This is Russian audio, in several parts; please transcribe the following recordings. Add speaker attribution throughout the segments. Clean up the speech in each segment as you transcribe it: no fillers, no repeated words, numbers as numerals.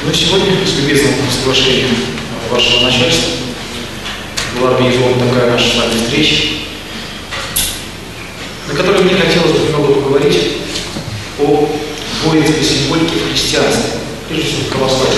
Speaker 1: Ну, сегодня, с любезным соглашением вашего начальства, была организована такая наша с вами встреча, на которой мне хотелось бы немного поговорить о воинской символике в христианстве, прежде всего в православии.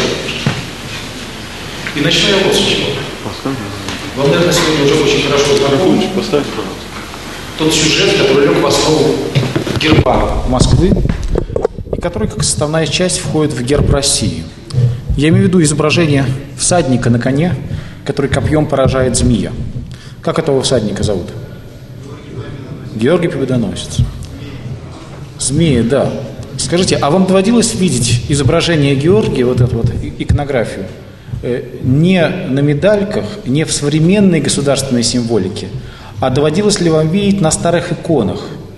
Speaker 1: И начну я вот с чего. Вам, наверное, сегодня уже очень хорошо знаком тот сюжет, который лег в основу герба Москвы, и который как составная часть входит в герб России. Я имею в виду изображение всадника на коне, который копьем поражает змея. Как этого всадника зовут? Георгий Победоносец. Змея, да. Скажите, а вам доводилось видеть изображение Георгия, вот эту вот иконографию, не на медальках, не в современной государственной символике, а доводилось ли вам видеть на старых иконах?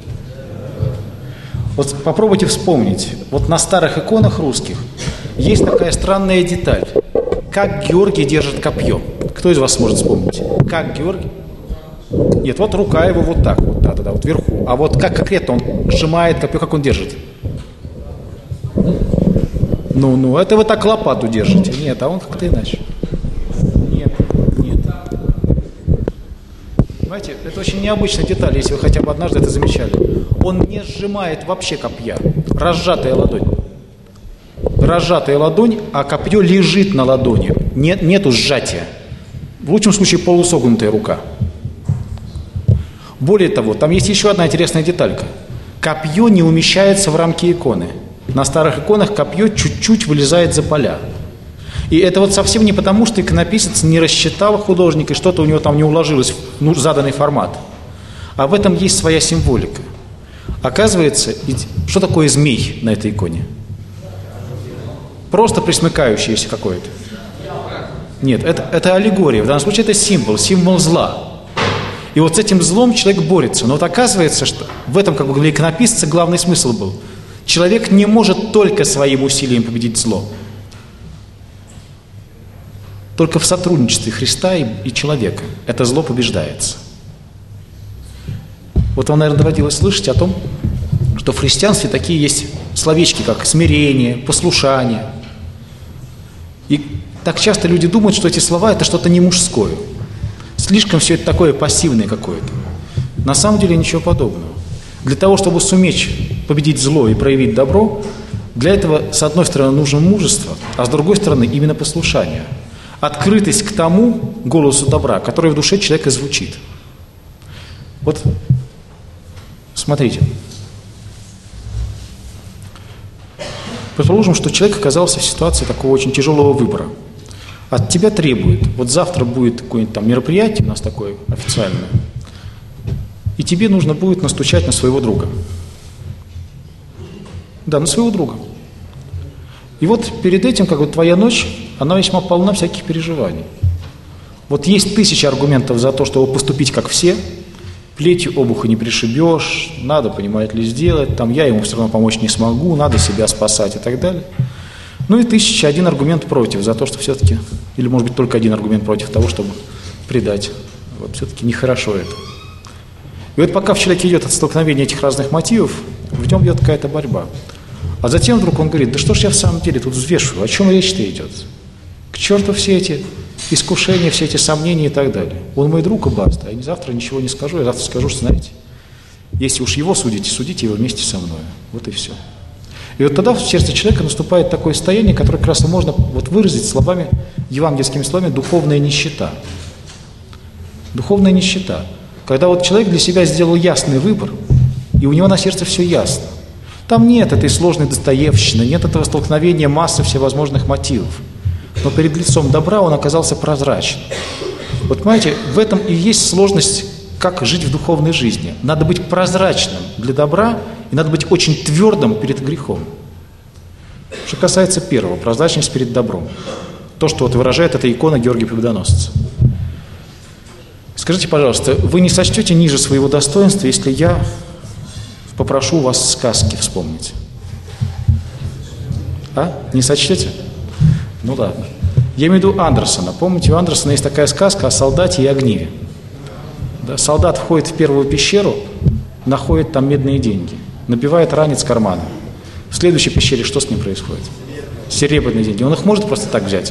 Speaker 1: Вот попробуйте вспомнить. Вот на старых иконах русских есть такая странная деталь. Как Георгий держит копье. Кто из вас сможет вспомнить? Как Георгий? Нет, вот рука его вот так, вот, да, вот вверху. А вот как конкретно он сжимает копье, как он держит? Ну, это вы так лопату держите. Нет, а он как-то иначе. Нет. Понимаете, это очень необычная деталь, если вы хотя бы однажды это замечали. Он не сжимает вообще копья. Разжатая ладонь, а копье лежит на ладони. Нету сжатия. В лучшем случае полусогнутая рука. Более того, там есть еще одна интересная деталька. Копье не умещается в рамки иконы. На старых иконах копье чуть-чуть вылезает за поля. И это вот совсем не потому, что иконописец не рассчитал художник, и что-то у него там не уложилось в заданный формат. А в этом есть своя символика. Оказывается, что такое змей на этой иконе? Просто присмыкающееся какое-то. Нет, это аллегория. В данном случае это символ зла. И вот с этим злом человек борется. Но вот оказывается, что в этом как бы для иконописца главный смысл был. Человек не может только своим усилием победить зло. Только в сотрудничестве Христа и человека это зло побеждается. Вот вам, наверное, доводилось слышать о том, что в христианстве такие есть словечки, как смирение, послушание. И так часто люди думают, что эти слова – это что-то не мужское. Слишком все это такое пассивное какое-то. На самом деле ничего подобного. Для того, чтобы суметь победить зло и проявить добро, для этого, с одной стороны, нужно мужество, а с другой стороны, именно послушание. Открытость к тому голосу добра, который в душе человека звучит. Вот, смотрите. Предположим, что человек оказался в ситуации такого очень тяжелого выбора. От тебя требует, вот завтра будет какое-нибудь там мероприятие у нас такое официальное, и тебе нужно будет настучать на своего друга. Да, на своего друга. И вот перед этим, как бы твоя ночь, она весьма полна всяких переживаний. Вот есть 1000 аргументов за то, чтобы поступить как все. Плетью обуха не пришибешь, надо, понимаете ли, сделать, там я ему все равно помочь не смогу, надо себя спасать и так далее. Ну и 1001 аргумент против, за то, что все-таки, или может быть только один аргумент против того, чтобы предать. Вот все-таки нехорошо это. И вот пока в человеке идет от столкновения этих разных мотивов, в нем идет какая-то борьба. А затем вдруг он говорит, да что ж я в самом деле тут взвешиваю, о чем речь-то идет? К черту все эти искушения, все эти сомнения и так далее. Он мой друг и баста, я завтра ничего не скажу, я завтра скажу, что, знаете, если уж его судите, судите его вместе со мной. Вот и все. И вот тогда в сердце человека наступает такое состояние, которое как раз и можно вот выразить словами, евангельскими словами, духовная нищета. Духовная нищета. Когда вот человек для себя сделал ясный выбор, и у него на сердце все ясно. Там нет этой сложной достоевщины, нет этого столкновения массы всевозможных мотивов. Но перед лицом добра он оказался прозрачным. Вот понимаете, в этом и есть сложность, как жить в духовной жизни. Надо быть прозрачным для добра, и надо быть очень твердым перед грехом. Что касается первого, прозрачность перед добром. То, что вот выражает эта икона Георгия Победоносца. Скажите, пожалуйста, вы не сочтете ниже своего достоинства, если я попрошу вас сказки вспомнить? А? Не сочтете? Ну ладно. Я имею в виду Андерсона. Помните, у Андерсона есть такая сказка о солдате и огниве. Да, солдат входит в первую пещеру, находит там медные деньги, набивает ранец кармана. В следующей пещере что с ним происходит? серебряные деньги, он их может просто так взять?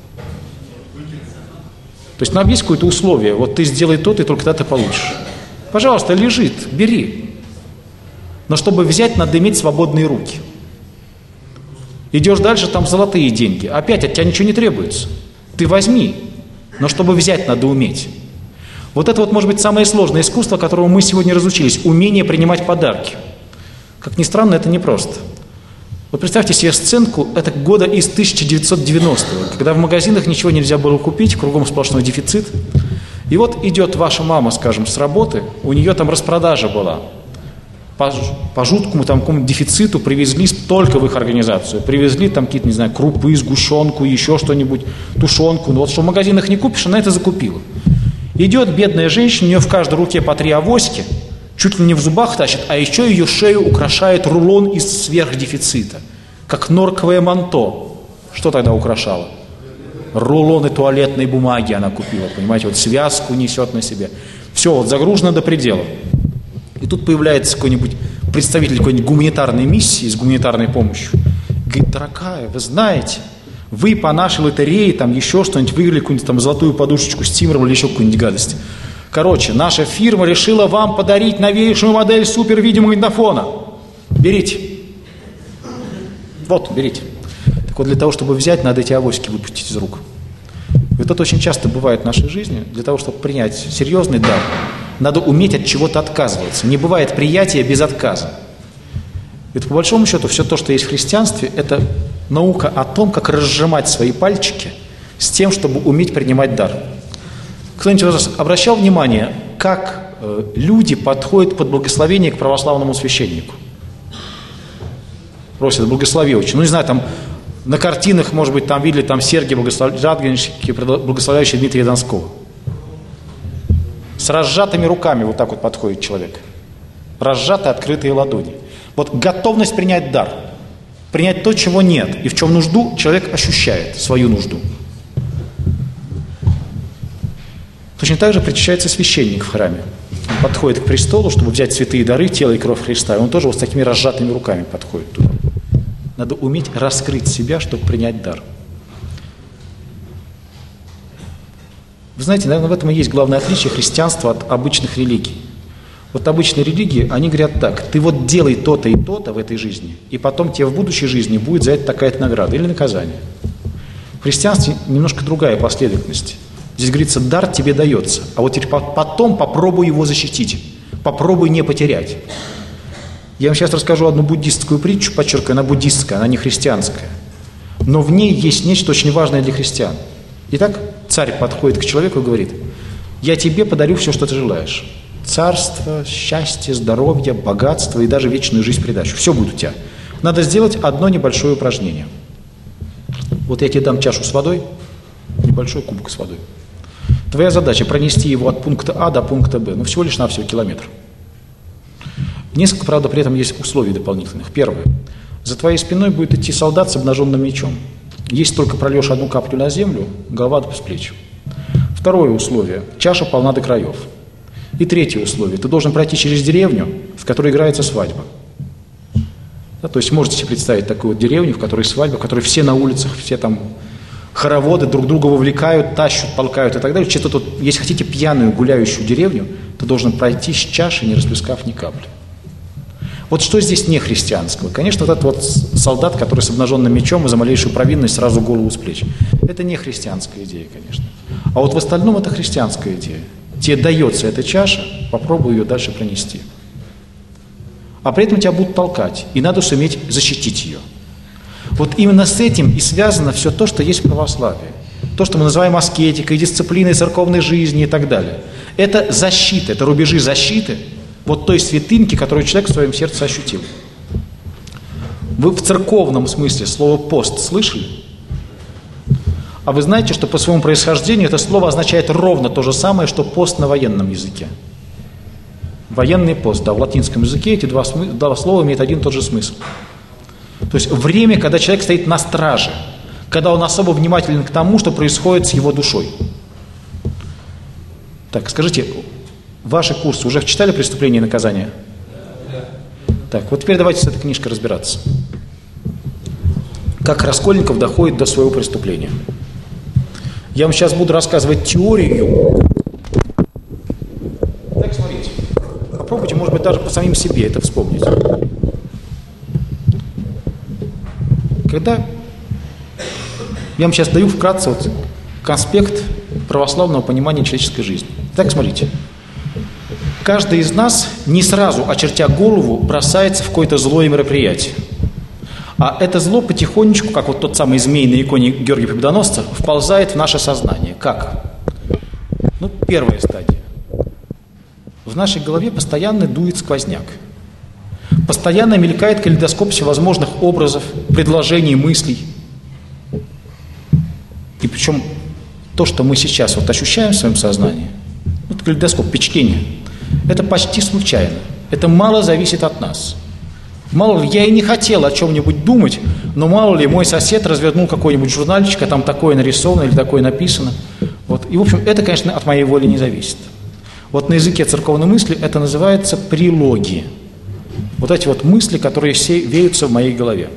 Speaker 1: То есть нам есть какое-то условие, вот ты сделай то, и только тогда ты получишь. Пожалуйста, лежит, бери. Но чтобы взять, надо иметь свободные руки. Идешь дальше, там золотые деньги. Опять от тебя ничего не требуется. Ты возьми, но чтобы взять, надо уметь. Вот это вот может быть самое сложное искусство, которому мы сегодня разучились. Умение принимать подарки. Как ни странно, это непросто. Вот представьте себе сценку, это года из 1990-го, когда в магазинах ничего нельзя было купить, кругом сплошной дефицит. И вот идет ваша мама, скажем, с работы, у нее там распродажа была. По жуткому там какому-то дефициту привезли только в их организацию. Привезли там какие-то, не знаю, крупы, сгущенку, еще что-нибудь, тушенку. Но вот что в магазинах не купишь, она это закупила. Идет бедная женщина, у нее в каждой руке по 3 авоськи, чуть ли не в зубах тащит, а еще ее шею украшает рулон из сверхдефицита, как норковое манто. Что тогда украшало? Рулоны туалетной бумаги она купила, понимаете, вот связку несет на себе. Все, вот загружено до предела. И тут появляется какой-нибудь представитель какой-нибудь гуманитарной миссии с гуманитарной помощью. Говорит: дорогая, вы знаете, вы по нашей лотерее там еще что-нибудь выиграли, какую-нибудь там золотую подушечку с тимром или еще какую-нибудь гадость. Короче, наша фирма решила вам подарить новейшую модель супервидеомагнитофона. Берите. Вот, берите. Так вот, для того, чтобы взять, надо эти авоськи выпустить из рук. И вот это очень часто бывает в нашей жизни. Для того, чтобы принять серьезный дар, надо уметь от чего-то отказываться. Не бывает приятия без отказа. Это, по большому счету, все то, что есть в христианстве, это наука о том, как разжимать свои пальчики с тем, чтобы уметь принимать дар. Кто-нибудь из вас обращал внимание, как люди подходят под благословение к православному священнику? Просят: благослови очень. Ну, не знаю, там на картинах, может быть, там видели там Сергия Радгонский, благословляющий Дмитрия Донского. С разжатыми руками вот так вот подходит человек. Разжатые, открытые ладони. Вот готовность принять дар. Принять то, чего нет. И в чем нужду человек ощущает, свою нужду. Точно так же причащается священник в храме. Он подходит к престолу, чтобы взять святые дары, тело и кровь Христа. И он тоже вот с такими разжатыми руками подходит туда. Надо уметь раскрыть себя, чтобы принять дар. Вы знаете, наверное, в этом и есть главное отличие христианства от обычных религий. Вот обычные религии, они говорят так: ты вот делай то-то и то-то в этой жизни, и потом тебе в будущей жизни будет за это такая-то награда или наказание. В христианстве немножко другая последовательность. Здесь говорится: дар тебе дается, а вот теперь потом попробуй его защитить, попробуй не потерять. Я вам сейчас расскажу одну буддистскую притчу, подчеркиваю, она буддистская, она не христианская. Но в ней есть нечто очень важное для христиан. Итак, царь подходит к человеку и говорит: я тебе подарю все, что ты желаешь. Царство, счастье, здоровье, богатство и даже вечную жизнь придачу. Все будет у тебя. Надо сделать одно небольшое упражнение. Вот я тебе дам чашу с водой, небольшой кубок с водой. Твоя задача пронести его от пункта А до пункта Б, всего лишь навсего километр. Несколько, правда, при этом есть условий дополнительных. Первое. За твоей спиной будет идти солдат с обнаженным мечом. Если только прольешь одну каплю на землю, голова с плеч. Второе условие. Чаша полна до краев. И третье условие. Ты должен пройти через деревню, в которой играется свадьба. Да, то есть можете себе представить такую вот деревню, в которой свадьба, в которой все на улицах, все там хороводы друг друга вовлекают, тащут, толкают и так далее. Что-то тут, если хотите пьяную гуляющую деревню, ты должен пройти с чашей, не расплескав ни капли. Вот что здесь не христианского? Конечно, вот этот вот солдат, который с обнаженным мечом и за малейшую провинность сразу голову с плеч. Это не христианская идея, конечно. А вот в остальном это христианская идея. Тебе дается эта чаша, попробуй ее дальше пронести. А при этом тебя будут толкать, и надо суметь защитить ее. Вот именно с этим и связано все то, что есть в православии. То, что мы называем аскетикой, дисциплиной церковной жизни и так далее. Это защита, это рубежи защиты вот той святыньки, которую человек в своем сердце ощутил. Вы в церковном смысле слово «пост» слышали? А вы знаете, что по своему происхождению это слово означает ровно то же самое, что пост на военном языке. Военный пост, да, в латинском языке эти два слова имеют один и тот же смысл. То есть время, когда человек стоит на страже, когда он особо внимателен к тому, что происходит с его душой. Так, скажите, ваши курсы уже читали «Преступление и наказание»? Так, вот теперь давайте с этой книжкой разбираться. как Раскольников доходит до своего преступления. Я вам сейчас буду рассказывать теорию. Так, смотрите. Попробуйте, может быть, даже по самим себе это вспомнить. Когда я вам сейчас даю вкратце вот конспект православного понимания человеческой жизни. Так, смотрите. Каждый из нас не сразу, очертя голову, бросается в какое-то злое мероприятие. А это зло потихонечку, как вот тот самый змей на иконе Георгия Победоносца, вползает в наше сознание. Как? Ну, первая стадия. В нашей голове постоянно дует сквозняк. Постоянно мелькает калейдоскоп всевозможных образов, предложений, мыслей. И причем то, что мы сейчас вот ощущаем в своем сознании, вот калейдоскоп, впечатление, это почти случайно. Это мало зависит от нас. Мало ли, я и не хотел о чем-нибудь думать, но мало ли, мой сосед развернул какой-нибудь журнальчик, а там такое нарисовано или такое написано. Вот. И, в общем, это, конечно, от моей воли не зависит. Вот на языке церковной мысли это называется прилоги. Вот эти вот мысли, которые все веются в моей голове.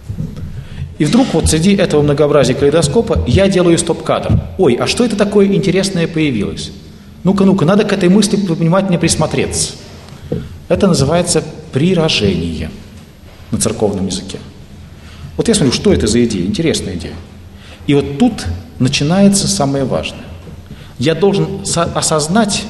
Speaker 1: И вдруг вот среди этого многообразия калейдоскопа я делаю стоп-кадр. Ой, а что это такое интересное появилось? Ну-ка, надо к этой мысли внимательнее присмотреться. Это называется приражение на церковном языке. Вот я смотрю, что это за идея? Интересная идея. И вот тут начинается самое важное. Я должен осознать,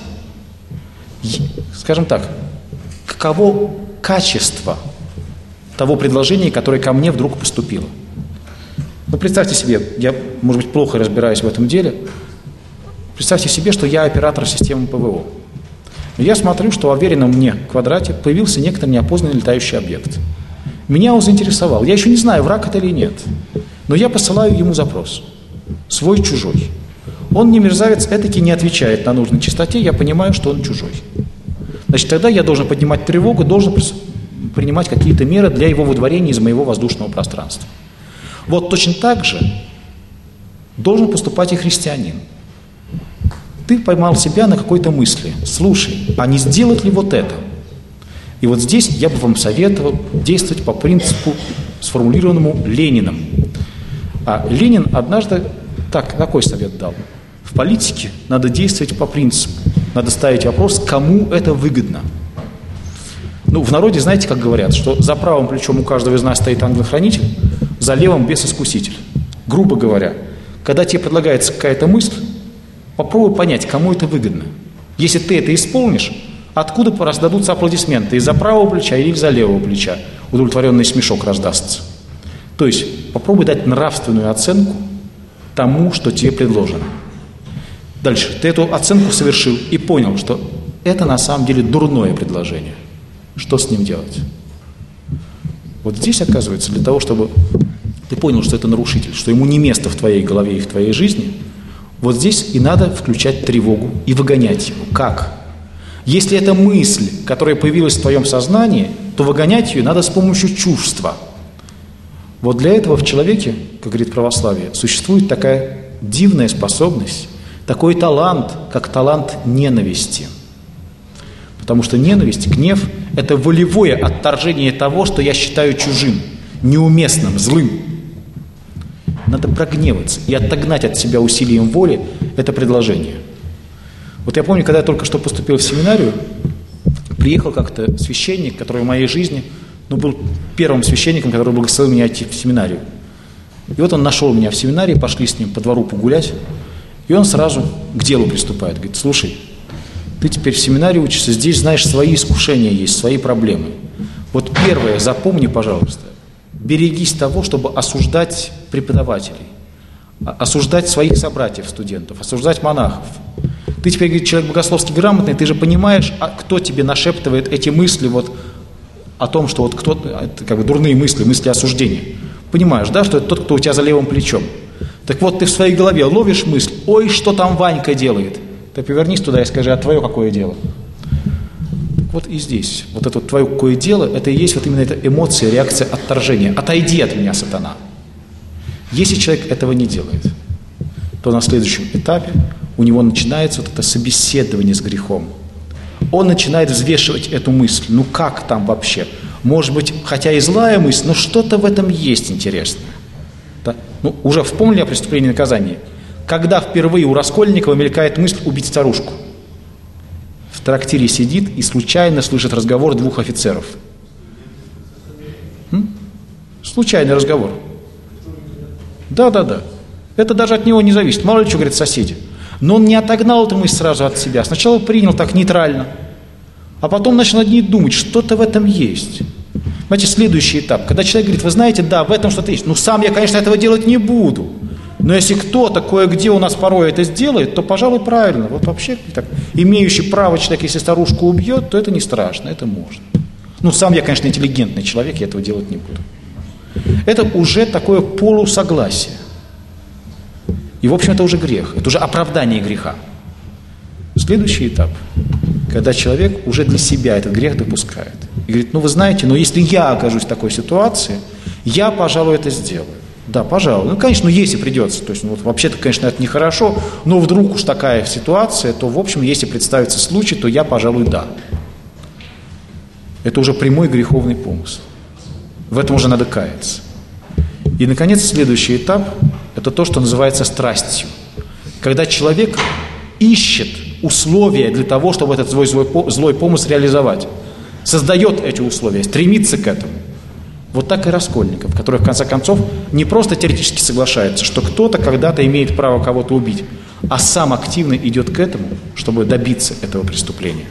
Speaker 1: скажем так, каково качество того предложения, которое ко мне вдруг поступило. Ну, представьте себе, я, может быть, плохо разбираюсь в этом деле. Представьте себе, что я оператор системы ПВО. Я смотрю, что в уверенном мне квадрате появился некоторый неопознанный летающий объект. Меня он заинтересовал. Я еще не знаю, враг это или нет. Но я посылаю ему запрос. Свой-чужой. Он, не мерзавец, этаки не отвечает на нужной частоте, я понимаю, что он чужой. Значит, тогда я должен поднимать тревогу, должен принимать какие-то меры для его выдворения из моего воздушного пространства. Вот точно так же должен поступать и христианин. Ты поймал себя на какой-то мысли. Слушай, а не сделать ли вот это? И вот здесь я бы вам советовал действовать по принципу, сформулированному Лениным. А Ленин однажды такой совет дал. В политике надо действовать по принципу. Надо ставить вопрос, кому это выгодно. Ну, в народе, знаете, как говорят, что за правым плечом у каждого из нас стоит ангел-хранитель, за левым бес-искуситель. Грубо говоря, когда тебе предлагается какая-то мысль, попробуй понять, кому это выгодно. Если ты это исполнишь, откуда раздадутся аплодисменты? Из-за правого плеча или из-за левого плеча? Удовлетворенный смешок раздастся. То есть попробуй дать нравственную оценку тому, что тебе предложено. Дальше. Ты эту оценку совершил и понял, что это на самом деле дурное предложение. Что с ним делать? Вот здесь, оказывается, для того, чтобы ты понял, что это нарушитель, что ему не место в твоей голове и в твоей жизни, вот здесь и надо включать тревогу и выгонять его. Как? Если это мысль, которая появилась в твоем сознании, то выгонять ее надо с помощью чувства. Вот для этого в человеке, как говорит православие, существует такая дивная способность, такой талант, как талант ненависти. Потому что ненависть, гнев – это волевое отторжение того, что я считаю чужим, неуместным, злым. Надо прогневаться и отогнать от себя усилием воли это предложение. Вот я помню, когда я только что поступил в семинарию, приехал как-то священник, который в моей жизни, был первым священником, который благословил меня идти в семинарию. И вот он нашел меня в семинарии, пошли с ним по двору погулять, и он сразу к делу приступает. Говорит, слушай, ты теперь в семинарии учишься, здесь, знаешь, свои искушения есть, свои проблемы. Вот первое, запомни, пожалуйста, берегись того, чтобы осуждать преподавателей, осуждать своих собратьев, студентов, осуждать монахов. Ты теперь, говорит, человек богословски грамотный, ты же понимаешь, кто тебе нашептывает эти мысли вот о том, что вот кто-то, как бы дурные мысли осуждения. Понимаешь, да, что это тот, кто у тебя за левым плечом. Так вот, ты в своей голове ловишь мысль, ой, что там Ванька делает. Ты повернись туда и скажи, а твое какое дело? Вот и здесь, вот это твое какое дело, это и есть вот именно эта эмоция, реакция отторжения. Отойди от меня, сатана. Если человек этого не делает, то на следующем этапе у него начинается вот это собеседование с грехом. Он начинает взвешивать эту мысль. Ну как там вообще? Может быть, хотя и злая мысль, но что-то в этом есть интересное. Да? Ну, уже вспомнили о преступлении и наказании. Когда впервые у Раскольникова мелькает мысль убить старушку? В трактире сидит и случайно слышит разговор двух офицеров. Случайный разговор. Да. Это даже от него не зависит. Мало ли что говорят соседи. Но он не отогнал эту мысль сразу от себя. Сначала принял так нейтрально. А потом начал над ней думать, что-то в этом есть. Знаете, следующий этап. Когда человек говорит, вы знаете, да, в этом что-то есть. Ну, сам я, конечно, этого делать не буду. Но если кто-то кое-где у нас порой это сделает, то, пожалуй, правильно. Вот вообще, так, имеющий право человек, если старушку убьет, то это не страшно, это можно. Ну, сам я, конечно, интеллигентный человек, я этого делать не буду. Это уже такое полусогласие. И, в общем, это уже грех, это уже оправдание греха. Следующий этап, когда человек уже для себя этот грех допускает. И говорит, ну, вы знаете, но если я окажусь в такой ситуации, я, пожалуй, это сделаю. Да, пожалуй. Ну, конечно, если придется. То есть, ну, вот, вообще-то, конечно, это нехорошо, но вдруг уж такая ситуация, то, в общем, если представится случай, то я, пожалуй, да. Это уже прямой греховный помысл. В этом уже надо каяться. И, наконец, следующий этап – это то, что называется страстью. Когда человек ищет условия для того, чтобы этот свой злой помысл реализовать. Создает эти условия, стремится к этому. Вот так и Раскольников, который, в конце концов, не просто теоретически соглашается, что кто-то когда-то имеет право кого-то убить, а сам активно идет к этому, чтобы добиться этого преступления.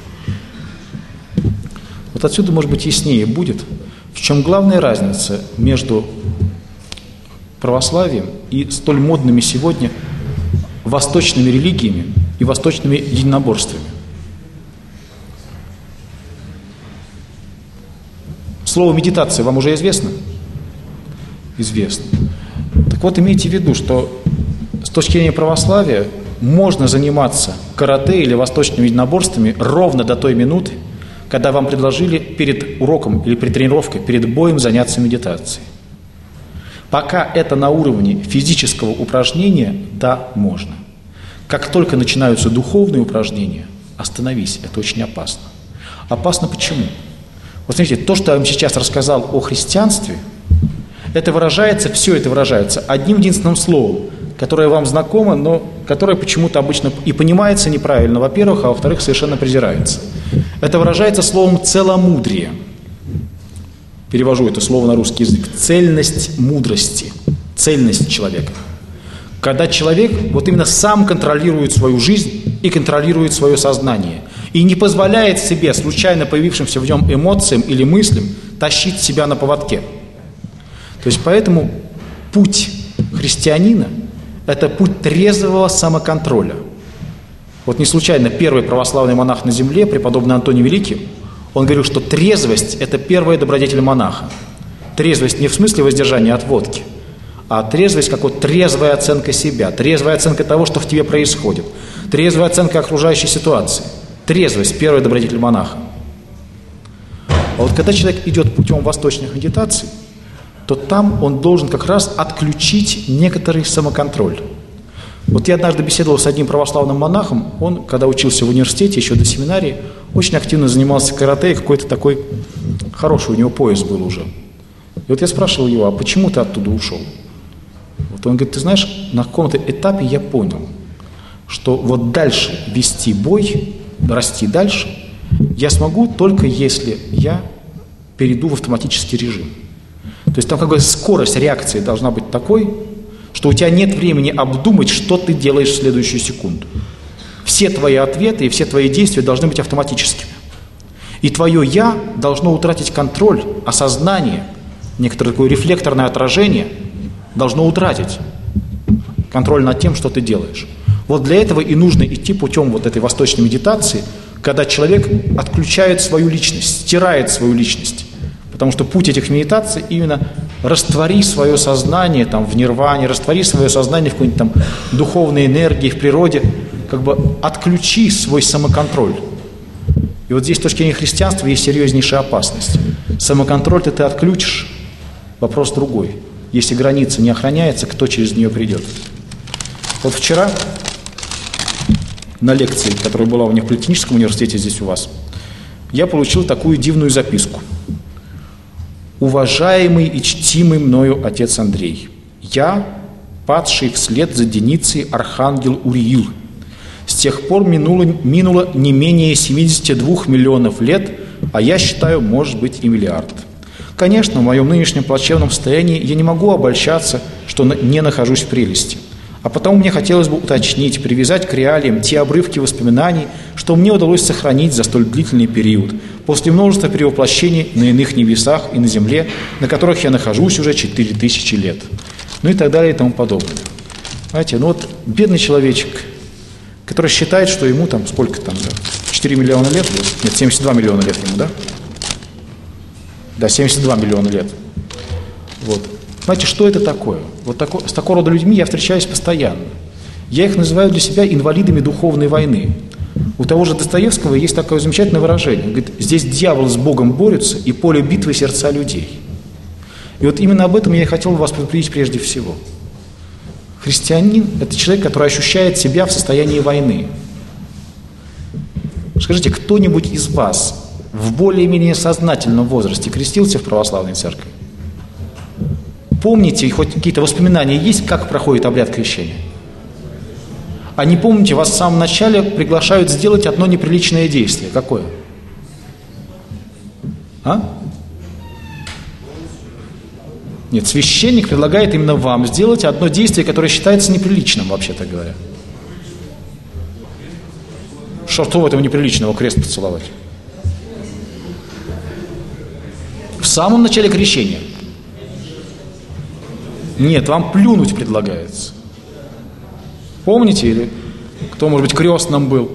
Speaker 1: Вот отсюда, может быть, яснее будет, в чем главная разница между православием и столь модными сегодня восточными религиями и восточными единоборствами. Слово «медитация» вам уже известно? Известно. Так вот, имейте в виду, что с точки зрения православия можно заниматься карате или восточными единоборствами ровно до той минуты, когда вам предложили перед уроком или перед тренировкой, перед боем заняться медитацией. Пока это на уровне физического упражнения, да, можно. Как только начинаются духовные упражнения, остановись, это очень опасно. Опасно почему? Вот смотрите, то, что я вам сейчас рассказал о христианстве, все это выражается одним единственным словом, которое вам знакомо, но которое почему-то обычно и понимается неправильно, во-первых, а во-вторых, совершенно презирается. Это выражается словом «целомудрие». Перевожу это слово на русский язык. Цельность мудрости, цельность человека. Когда человек вот именно сам контролирует свою жизнь и контролирует свое сознание, и не позволяет себе, случайно появившимся в нем эмоциям или мыслям, тащить себя на поводке. То есть поэтому путь христианина – это путь трезвого самоконтроля. Вот не случайно первый православный монах на земле, преподобный Антоний Великий, он говорил, что трезвость – это первая добродетель монаха. Трезвость не в смысле воздержания от водки, а трезвость как вот трезвая оценка себя, трезвая оценка того, что в тебе происходит, трезвая оценка окружающей ситуации. Трезвость – первая добродетель монаха. А вот когда человек идет путем восточных медитаций, то там он должен как раз отключить некоторый самоконтроль. Вот я однажды беседовал с одним православным монахом, он, когда учился в университете, еще до семинарии, очень активно занимался карате, и какой-то такой хороший у него пояс был уже. И вот я спрашивал его, а почему ты оттуда ушел? Вот он говорит, ты знаешь, на каком-то этапе я понял, что вот дальше вести бой, расти дальше, я смогу только если я перейду в автоматический режим. То есть там как бы скорость реакции должна быть такой, что у тебя нет времени обдумать, что ты делаешь в следующую секунду. Все твои ответы и все твои действия должны быть автоматическими. И твое «я» должно утратить контроль, осознание, некоторое такое рефлекторное отражение должно утратить контроль над тем, что ты делаешь. Вот для этого и нужно идти путем вот этой восточной медитации, когда человек отключает свою личность, стирает свою личность. Потому что путь этих медитаций именно раствори свое сознание там, в нирване, раствори свое сознание в какой-нибудь там духовной энергии, в природе, как бы отключи свой самоконтроль. И вот здесь с точки зрения христианства есть серьезнейшая опасность. Самоконтроль ты отключишь, вопрос другой. Если граница не охраняется, кто через нее придет? Вот вчера на лекции, которая была у них в Политехническом университете здесь у вас, я получил такую дивную записку. Уважаемый и чтимый мною отец Андрей, Я, падший вслед за Деницей архангел Уриил. С тех пор минуло не менее 72 миллионов лет, а я считаю, может быть, и миллиард. Конечно, в моем нынешнем плачевном состоянии я не могу обольщаться, что не нахожусь в прелести. А потому мне хотелось бы уточнить, привязать к реалиям те обрывки воспоминаний, что мне удалось сохранить за столь длительный период, после множества перевоплощений на иных небесах и на земле, на которых я нахожусь уже 4000 лет. Ну и так далее и тому подобное. Знаете, ну вот бедный человечек, который считает, что ему там сколько там, да, 4 миллиона лет, нет, 72 миллиона лет ему, да? Да, 72 миллиона лет. Вот. Знаете, что это такое? С такого рода людьми я встречаюсь постоянно. Я их называю для себя инвалидами духовной войны. У того же Достоевского есть такое замечательное выражение. Он говорит, здесь дьявол с Богом борются, и поле битвы сердца людей. И вот именно об этом я и хотел вас предупредить прежде всего. Христианин – это человек, который ощущает себя в состоянии войны. Скажите, кто-нибудь из вас в более-менее сознательном возрасте крестился в православной церкви? Помните, хоть какие-то воспоминания есть, как проходит обряд крещения? А не помните, вас в самом начале приглашают сделать одно неприличное действие. Какое? А? Нет, священник предлагает именно вам сделать одно действие, которое считается неприличным, вообще-то говоря. Что в этом неприличного, крест поцеловать? В самом начале крещения. Нет, вам плюнуть предлагается. Помните, или кто, может быть, крестным был?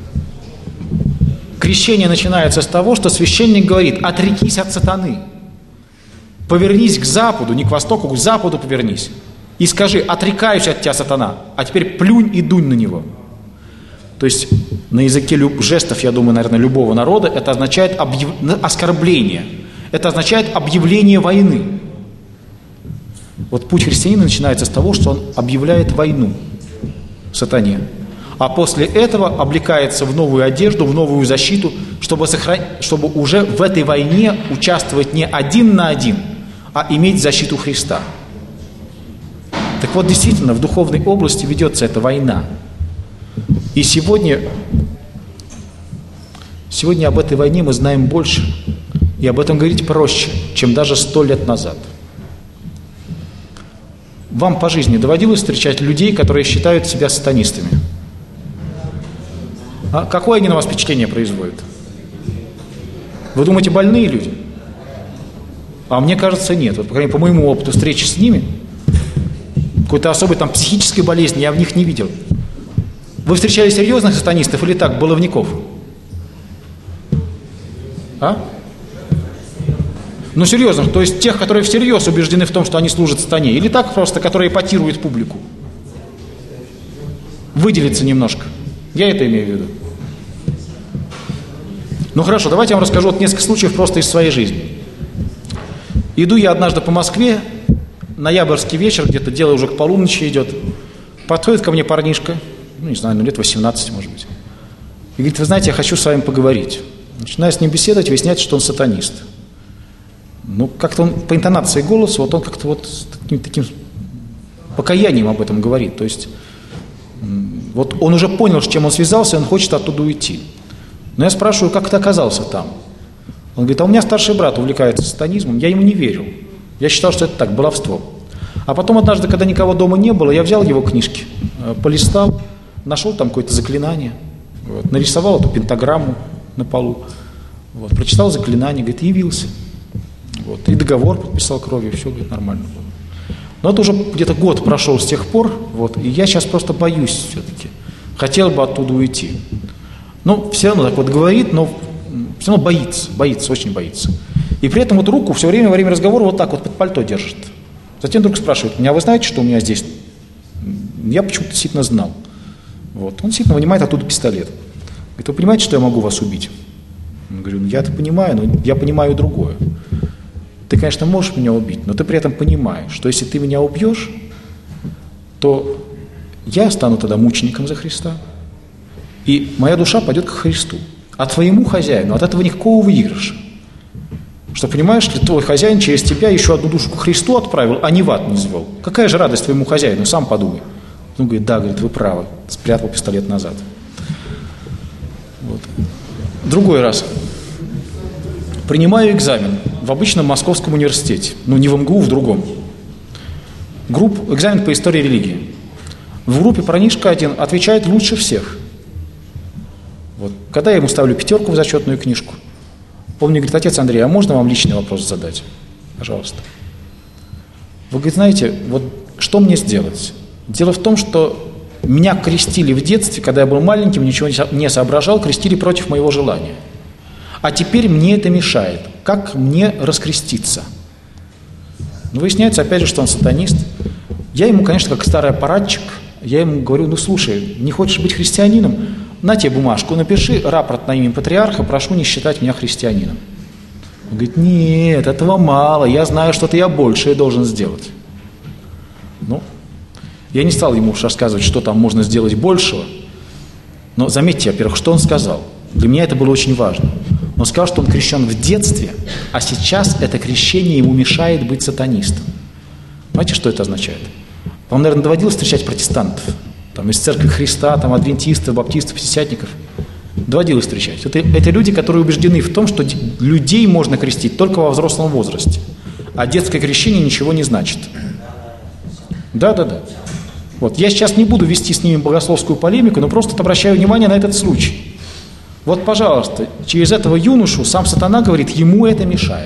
Speaker 1: Крещение начинается с того, что священник говорит: отрекись от сатаны. Повернись к западу, не к востоку, к западу повернись. И скажи: отрекаюсь от тебя, сатана, а теперь плюнь и дунь на него. То есть на языке жестов, я думаю, наверное, любого народа, это означает оскорбление. Это означает объявление войны. Вот путь христианина начинается с того, что он объявляет войну сатане. А после этого облекается в новую одежду, в новую защиту, чтобы уже в этой войне участвовать не один на один, а иметь защиту Христа. Так вот, действительно, в духовной области ведется эта война. И сегодня об этой войне мы знаем больше, и об этом говорить проще, чем даже 100 лет назад. Вам по жизни доводилось встречать людей, которые считают себя сатанистами? А какое они на вас впечатление производят? Вы думаете, больные люди? А мне кажется, нет. Вот, по крайней мере, по моему опыту встречи с ними, какой-то особой там психической болезни я в них не видел. Вы встречали серьезных сатанистов или так, баловников? А? Ну, серьезных, то есть тех, которые всерьез убеждены в том, что они служат сатане, или так просто, которые эпатируют публику? Выделиться немножко. Я это имею в виду. Ну хорошо, давайте я вам расскажу вот несколько случаев просто из своей жизни. Иду я однажды по Москве, ноябрьский вечер, где-то дело уже к полуночи идет. Подходит ко мне парнишка, ну не знаю, лет 18, может быть. И говорит: вы знаете, я хочу с вами поговорить. Начинаю с ним беседовать, выясняется, что он сатанист. Ну, как-то он по интонации голоса, вот он как-то вот с таким покаянием об этом говорит. То есть, вот он уже понял, с чем он связался, и он хочет оттуда уйти. Но я спрашиваю, как ты оказался там? Он говорит: а у меня старший брат увлекается сатанизмом, я ему не верил. Я считал, что это так, баловство. А потом однажды, когда никого дома не было, я взял его книжки, полистал, нашел там какое-то заклинание, вот, нарисовал эту пентаграмму на полу, вот, прочитал заклинание, говорит, явился. Вот, и договор подписал кровью, все, говорит, нормально было. Но это уже где-то год прошел с тех пор, вот, и я сейчас просто боюсь все-таки. Хотел бы оттуда уйти. Но все равно так вот говорит, но все равно боится, очень боится. И при этом вот руку все время во время разговора вот так вот под пальто держит. Затем вдруг спрашивает меня: вы знаете, что у меня здесь? Я почему-то действительно знал. Вот. Он действительно вынимает оттуда пистолет. Говорит: вы понимаете, что я могу вас убить? Я говорю: я это понимаю, но я понимаю другое. Ты, конечно, можешь меня убить, но ты при этом понимаешь, что если ты меня убьешь, то я стану тогда мучеником за Христа, и моя душа пойдет к Христу. А твоему хозяину от этого никакого выигрыша. Что, понимаешь ли, твой хозяин через тебя еще одну душу к Христу отправил, а не в ад не звел. Какая же радость твоему хозяину, сам подумай. Он говорит, да, говорит, вы правы, спрятал пистолет назад. Вот. Другой раз. Принимаю экзамен в обычном Московском университете, не в МГУ, в другом. Экзамен по истории религии. В группе парнишка один отвечает лучше всех. Вот. Когда я ему ставлю 5 в зачетную книжку, он мне говорит, отец Андрей, а можно вам личный вопрос задать? Пожалуйста. Вы, говорит, знаете, вот что мне сделать? Дело в том, что меня крестили в детстве, когда я был маленьким, ничего не соображал, крестили против моего желания. А теперь мне это мешает. Как мне раскреститься? Выясняется, опять же, что он сатанист. Я ему, конечно, как старый аппаратчик, я ему говорю, слушай, не хочешь быть христианином? На тебе бумажку, напиши рапорт на имя патриарха, прошу не считать меня христианином. Он говорит, нет, этого мало, я знаю, что-то я большее должен сделать. Я не стал ему уж рассказывать, что там можно сделать большего, но заметьте, во-первых, что он сказал. Для меня это было очень важно. Он сказал, что он крещен в детстве, а сейчас это крещение ему мешает быть сатанистом. Знаете, что это означает? Вам, наверное, доводилось встречать протестантов, из Церкви Христа, адвентистов, баптистов, пятидесятников. Доводилось встречать. Это люди, которые убеждены в том, что людей можно крестить только во взрослом возрасте, а детское крещение ничего не значит. Да. Вот. Я сейчас не буду вести с ними богословскую полемику, но просто обращаю внимание на этот случай. Вот, пожалуйста, через этого юношу сам сатана говорит, ему это мешает.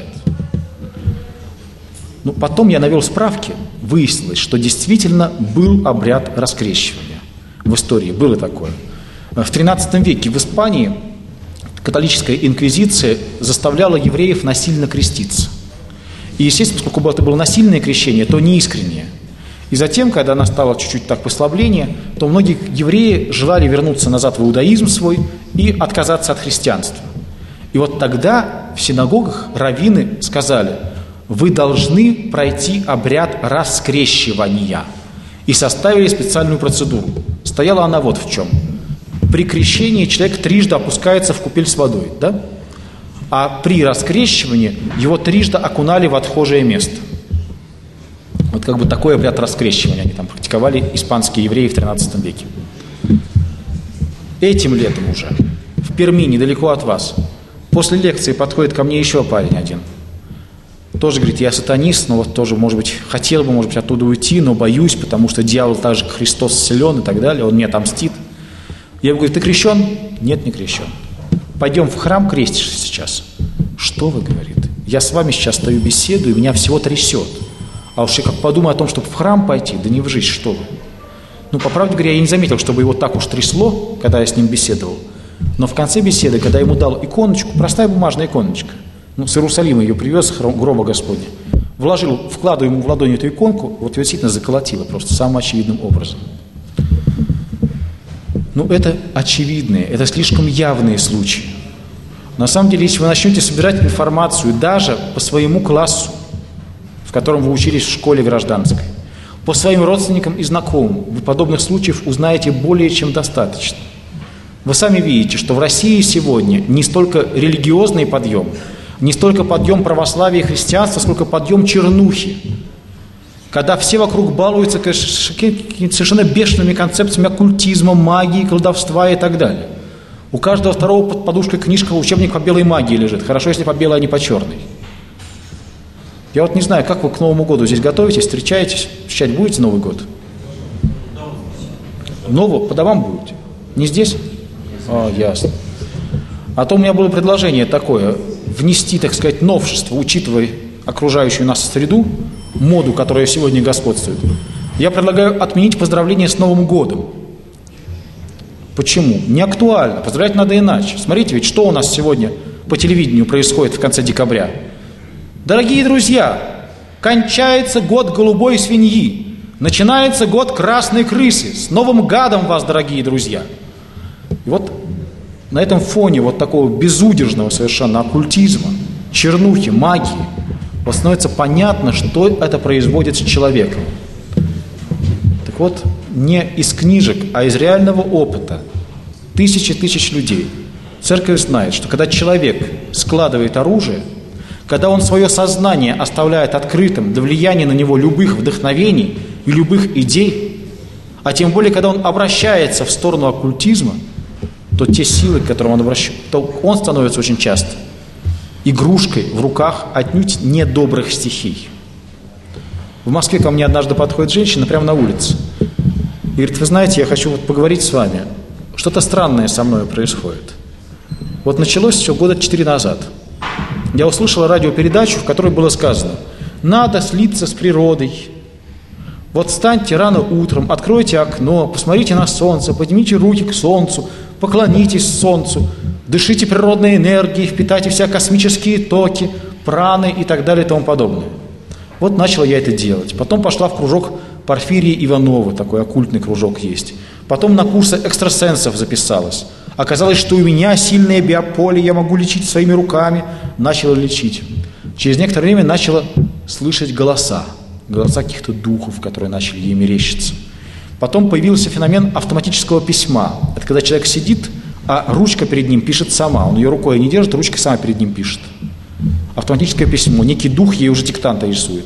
Speaker 1: Потом я навел справки, выяснилось, что действительно был обряд раскрещивания. В истории было такое. В XIII веке в Испании католическая инквизиция заставляла евреев насильно креститься. И, естественно, поскольку это было насильное крещение, то неискреннее. И затем, когда настало чуть-чуть так послабление, то многие евреи желали вернуться назад в иудаизм свой и отказаться от христианства. И вот тогда в синагогах раввины сказали, вы должны пройти обряд раскрещивания. И составили специальную процедуру. Стояла она вот в чем. При крещении человек трижды опускается в купель с водой, да? А при раскрещивании его трижды окунали в отхожее место. Вот такой обряд раскрещивания они там практиковали, испанские евреи в XIII веке. Этим летом уже, в Перми, недалеко от вас, после лекции подходит ко мне еще парень один. Тоже говорит, я сатанист, но тоже, может быть, хотел бы, оттуда уйти, но боюсь, потому что дьявол так же, как Христос, силен и так далее, он мне отомстит. Я ему говорю, ты крещен? Нет, не крещен. Пойдем в храм, крестишься сейчас. Что вы, говорит, я с вами сейчас стою, беседую, и меня всего трясет. А уж я как подумаю о том, чтобы в храм пойти, да не в жизнь, что вы. По правде говоря, я не заметил, чтобы его так уж трясло, когда я с ним беседовал. Но в конце беседы, когда я ему дал иконочку, простая бумажная иконочка, с Иерусалима ее привез, гроба Господня, вкладываю ему в ладонь эту иконку, вот ее действительно заколотило просто самым очевидным образом. Это очевидные, это слишком явные случаи. На самом деле, если вы начнете собирать информацию даже по своему классу, в котором вы учились в школе гражданской, по своим родственникам и знакомым, вы подобных случаев узнаете более чем достаточно. Вы сами видите, что в России сегодня не столько религиозный подъем, не столько подъем православия и христианства, сколько подъем чернухи. Когда все вокруг балуются совершенно бешеными концепциями оккультизма, магии, колдовства и так далее. У каждого второго под подушкой книжка, учебник по белой магии лежит. Хорошо, если по белой, а не по черной. Я не знаю, как вы к Новому году здесь готовитесь, встречаетесь, встречать будете Новый год? По домам будете? Не здесь? Ясно. А то у меня было предложение такое, внести, так сказать, новшество, учитывая окружающую нас среду, моду, которая сегодня господствует. Я предлагаю отменить поздравления с Новым годом. Почему? Не актуально. Поздравлять надо иначе. Смотрите, ведь что у нас сегодня по телевидению происходит в конце декабря. Дорогие друзья, кончается год голубой свиньи, начинается год красной крысы. С Новым гадом вас, дорогие друзья. И на этом фоне такого безудержного совершенно оккультизма, чернухи, магии, становится понятно, что это производит с человеком. Так не из книжек, а из реального опыта тысячи людей. Церковь знает, что когда человек складывает оружие, когда он свое сознание оставляет открытым для влияния на него любых вдохновений и любых идей, а тем более, когда он обращается в сторону оккультизма, то те силы, к которым он обращается, то он становится очень часто игрушкой в руках отнюдь недобрых стихий. В Москве ко мне однажды подходит женщина прямо на улице и говорит: вы знаете, я хочу поговорить с вами. Что-то странное со мной происходит. Вот началось все года 4 назад. Я услышал радиопередачу, в которой было сказано: надо слиться с природой. Вот встаньте рано утром, откройте окно, посмотрите на солнце, поднимите руки к солнцу, поклонитесь солнцу, дышите природной энергией, впитайте все космические токи, праны и так далее и тому подобное. Вот начала я это делать. Потом пошла в кружок Порфирия Иванова, такой оккультный кружок есть. Потом на курсы экстрасенсов записалась. Оказалось, что у меня сильное биополе, я могу лечить своими руками. Начала лечить. Через некоторое время начала слышать голоса каких-то духов, которые начали ей мерещиться. Потом появился феномен автоматического письма. Это когда человек сидит, а ручка перед ним пишет сама. Он ее рукой не держит, ручка сама перед ним пишет. Автоматическое письмо. Некий дух ей уже диктанта рисует.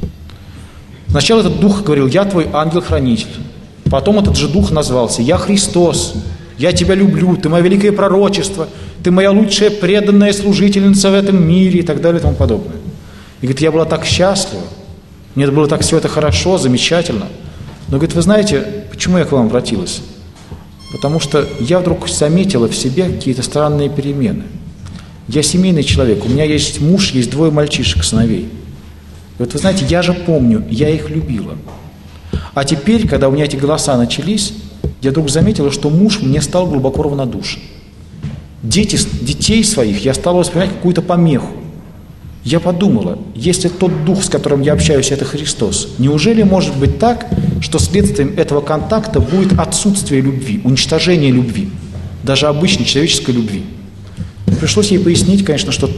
Speaker 1: Сначала этот дух говорил: я твой ангел-хранитель. Потом этот же дух назвался: я Христос, я тебя люблю, ты мое великое пророчество, ты моя лучшая преданная служительница в этом мире и так далее и тому подобное. И говорит: я была так счастлива, мне было так все это хорошо, замечательно. Но говорит: вы знаете, почему я к вам обратилась? Потому что я вдруг заметила в себе какие-то странные перемены. Я семейный человек, у меня есть муж, есть 2 мальчишек, сыновей. И вот вы знаете, я же помню, я их любила. А теперь, когда у меня эти голоса начались, я вдруг заметила, что муж мне стал глубоко равнодушен. Детей своих я стала воспринимать какую-то помеху. Я подумала, если тот дух, с которым я общаюсь, это Христос, неужели может быть так, что следствием этого контакта будет отсутствие любви, уничтожение любви, даже обычной человеческой любви? Пришлось ей пояснить, конечно, что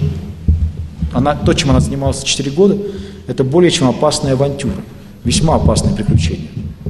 Speaker 1: то, чем она занималась 4 года, это более чем опасная авантюра, весьма опасное приключение.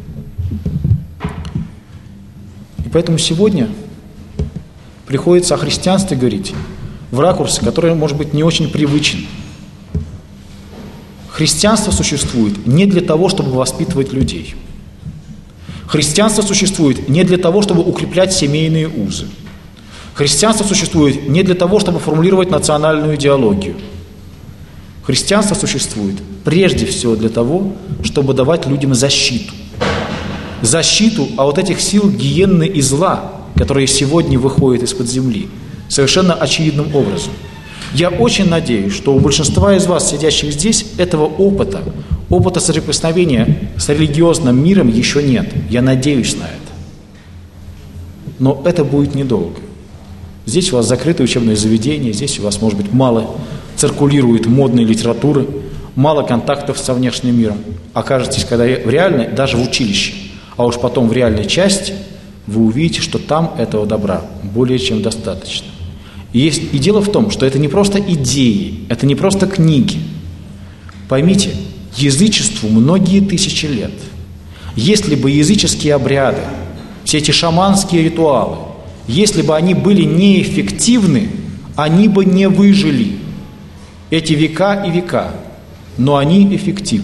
Speaker 1: И поэтому сегодня приходится о христианстве говорить в ракурсе, который, может быть, не очень привычен. Христианство существует не для того, чтобы воспитывать людей. Христианство существует не для того, чтобы укреплять семейные узы. Христианство существует не для того, чтобы формулировать национальную идеологию. Христианство существует прежде всего для того, чтобы давать людям защиту. Защиту от этих сил гиенны и зла, которые сегодня выходят из-под земли, совершенно очевидным образом. Я очень надеюсь, что у большинства из вас, сидящих здесь, этого опыта соприкосновения с религиозным миром еще нет. Я надеюсь на это. Но это будет недолго. Здесь у вас закрытое учебное заведение, здесь у вас, может быть, мало циркулирует модной литературы, мало контактов со внешним миром. Окажетесь, когда в реальной, даже в училище, а уж потом в реальной части, вы увидите, что там этого добра более чем достаточно. И дело в том, что это не просто идеи, это не просто книги. Поймите, язычеству многие тысячи лет. Если бы языческие обряды, все эти шаманские ритуалы, если бы они были неэффективны, они бы не выжили эти века и века, но они эффективны.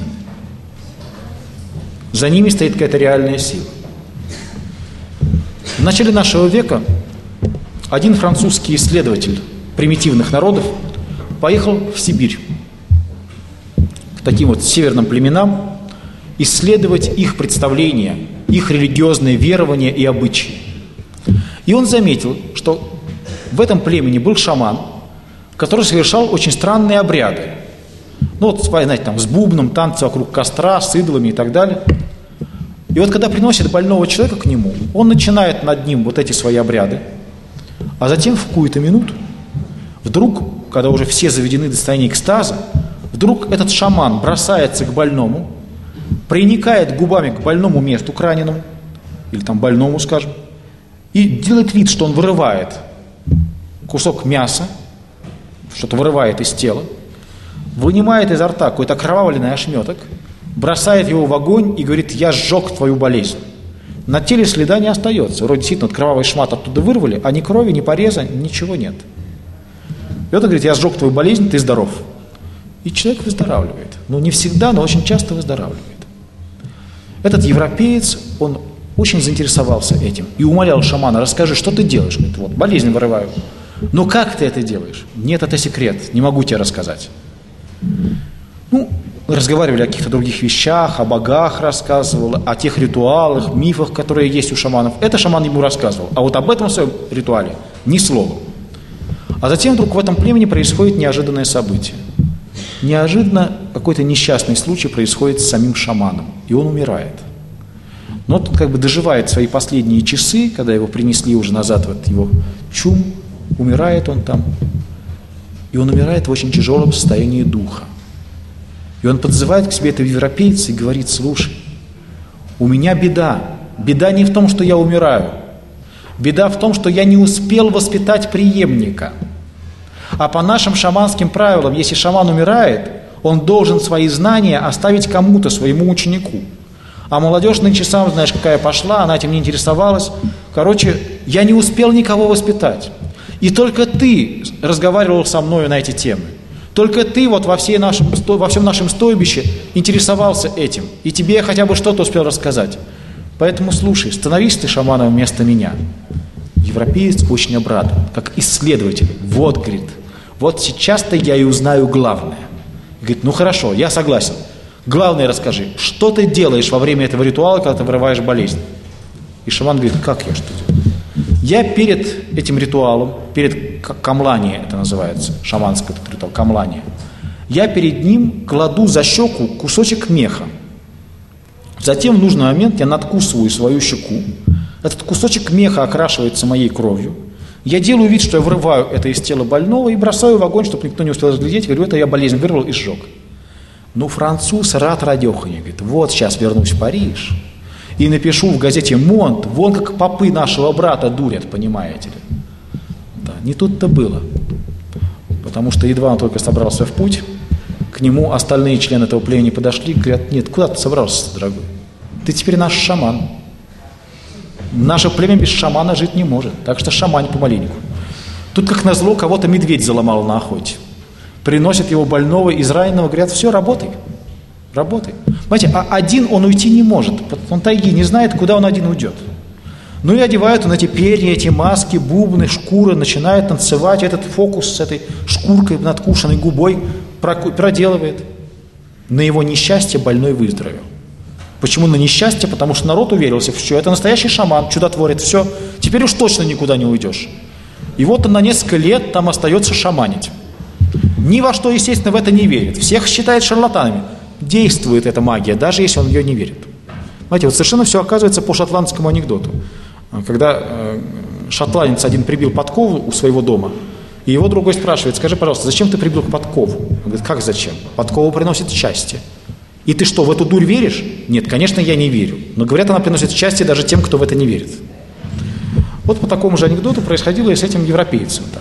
Speaker 1: За ними стоит какая-то реальная сила. В начале нашего века один французский исследователь примитивных народов поехал в Сибирь к таким вот северным племенам исследовать их представления, их религиозные верования и обычаи. И он заметил, что в этом племени был шаман, который совершал очень странные обряды. Ну вот, знаете, там, с бубном, танцы вокруг костра, с идолами и так далее. И вот когда приносит больного человека к нему, он начинает над ним вот эти свои обряды, а затем в какую-то минуту, вдруг, когда уже все заведены до состояния экстаза, вдруг этот шаман бросается к больному, приникает губами к больному месту, к раненому, или там больному, скажем, и делает вид, что он вырывает кусок мяса, что-то вырывает из тела, вынимает изо рта какой-то окровавленный ошметок, бросает его в огонь и говорит: я сжег твою болезнь. На теле следа не остается. Вроде действительно кровавый шмат оттуда вырвали, а ни крови, ни пореза, ничего нет. И он говорит: я сжег твою болезнь, ты здоров. И человек выздоравливает. Ну, не всегда, но очень часто выздоравливает. Этот европеец, он очень заинтересовался этим и умолял шамана: расскажи, что ты делаешь? Говорит: вот, болезнь вырываю. Ну, как ты это делаешь? Нет, это секрет, не могу тебе рассказать. Ну, разговаривали о каких-то других вещах, о богах рассказывал, о тех ритуалах, мифах, которые есть у шаманов. Это шаман ему рассказывал. А вот об этом своем ритуале ни слова. А затем вдруг в этом племени происходит неожиданное событие. Неожиданно какой-то несчастный случай происходит с самим шаманом, и он умирает. Но он как бы доживает свои последние часы, когда его принесли уже назад в этот его чум, умирает он там, и он умирает в очень тяжелом состоянии духа. И он подзывает к себе этого европейца и говорит: слушай, у меня беда. Беда не в том, что я умираю. Беда в том, что я не успел воспитать преемника. А по нашим шаманским правилам, если шаман умирает, он должен свои знания оставить кому-то, своему ученику. А молодежь нынче, сам знаешь, какая пошла, она этим не интересовалась. Короче, я не успел никого воспитать. И только ты разговаривал со мной на эти темы. Только ты вот во всем нашем стойбище интересовался этим. И тебе я хотя бы что-то успел рассказать. Поэтому слушай, становись ты шаманом вместо меня. Европеец очень обрадован, как исследователь. Вот, говорит, вот сейчас-то я и узнаю главное. И говорит: ну хорошо, я согласен. Главное расскажи, что ты делаешь во время этого ритуала, когда ты вырываешь болезнь? И шаман говорит: как я что делаю? Я перед этим ритуалом, перед камланием, это называется, шаманский этот ритуал, камлание, я перед ним кладу за щеку кусочек меха. Затем в нужный момент я надкусываю свою щеку. Этот кусочек меха окрашивается моей кровью. Я делаю вид, что я вырываю это из тела больного и бросаю в огонь, чтобы никто не успел разглядеть. Говорю: это я болезнь вырвал и сжег. Ну, француз рад радеханя, говорит: вот сейчас вернусь в Париж и напишу в газете «Монт», вон как попы нашего брата дурят, понимаете ли. Да, не тут-то было. Потому что едва он только собрался в путь, к нему остальные члены этого племени подошли и говорят: нет, куда ты собрался, дорогой? Ты теперь наш шаман. Наше племя без шамана жить не может, так что шамань помаленьку. Тут, как назло, кого-то медведь заломал на охоте. Приносят его больного, израненного, говорят: все, работай, работай. Понимаете, а один он уйти не может, он тайги не знает, куда он один уйдет. Ну и одевают он эти перья, эти маски, бубны, шкуры, начинает танцевать, этот фокус с этой шкуркой, надкушенной губой проделывает. На его несчастье больной выздоровел. Почему на несчастье? Потому что народ уверился, что это настоящий шаман, чудотворец, все, теперь уж точно никуда не уйдешь. И вот он на несколько лет там остается шаманить. Ни во что, естественно, в это не верит. Всех считает шарлатанами. Действует эта магия, даже если он в нее не верит. Знаете, вот совершенно все оказывается по шотландскому анекдоту. Когда шотландец один прибил подкову у своего дома, и его другой спрашивает: скажи, пожалуйста, зачем ты прибил подкову? Он говорит: как зачем? Подкова приносит счастье. И ты что, в эту дурь веришь? Нет, конечно, я не верю. Но говорят, она приносит счастье даже тем, кто в это не верит. Вот по такому же анекдоту происходило и с этим европейцем там.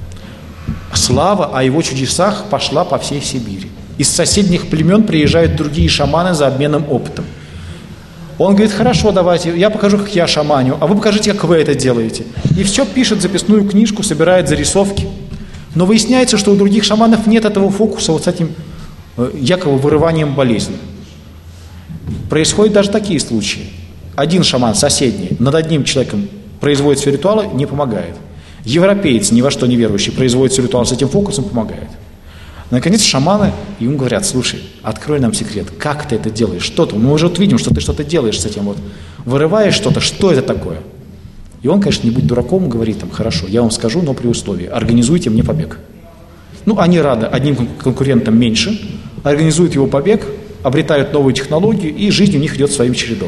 Speaker 1: Слава о его чудесах пошла по всей Сибири. Из соседних племен приезжают другие шаманы за обменом опытом. Он говорит: хорошо, давайте, я покажу, как я шаманю, а вы покажите, как вы это делаете. И все пишет записную книжку, собирает зарисовки. Но выясняется, что у других шаманов нет этого фокуса вот с этим якобы вырыванием болезни. Происходят даже такие случаи. Один шаман, соседний, над одним человеком производит все ритуалы, не помогает. Европеец, ни во что не верующий, производит все ритуалы с этим фокусом, помогает. Наконец шаманы ему говорят: слушай, открой нам секрет, как ты это делаешь, что ты, мы уже вот видим, что ты что-то делаешь с этим, вот, вырываешь что-то, что это такое? И он, конечно, не будь дураком, говорит там: хорошо, я вам скажу, но при условии, организуйте мне побег. Ну, они рады, одним конкурентам меньше, организуют его побег, обретают новую технологию, и жизнь у них идет своим чередом.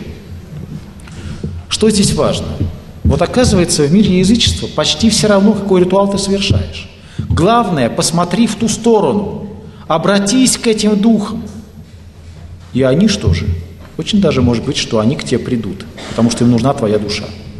Speaker 1: Что здесь важно? Вот оказывается, в мире язычества почти все равно, какой ритуал ты совершаешь. Главное, посмотри в ту сторону, обратись к этим духам. И они что же? Очень даже может быть, что они к тебе придут, потому что им нужна твоя душа.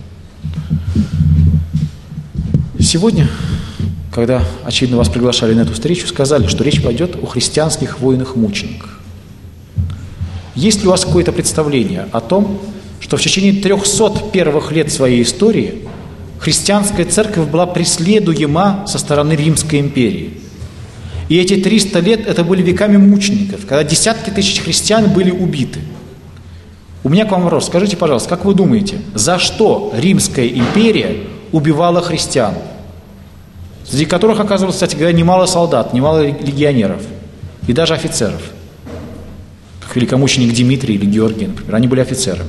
Speaker 1: Сегодня, когда, очевидно, вас приглашали на эту встречу, сказали, что речь пойдет о христианских воинах-мучениках. Есть ли у вас какое-то представление о том, что в течение 300 первых лет своей истории христианская церковь была преследуема со стороны Римской империи? И эти 300 лет это были веками мучеников, когда десятки тысяч христиан были убиты. У меня к вам вопрос. Скажите, пожалуйста, как вы думаете, за что Римская империя убивала христиан? Среди которых оказывалось, кстати говоря, немало солдат, немало легионеров и даже офицеров. Как великомученик Дмитрий или Георгий, например. Они были офицерами.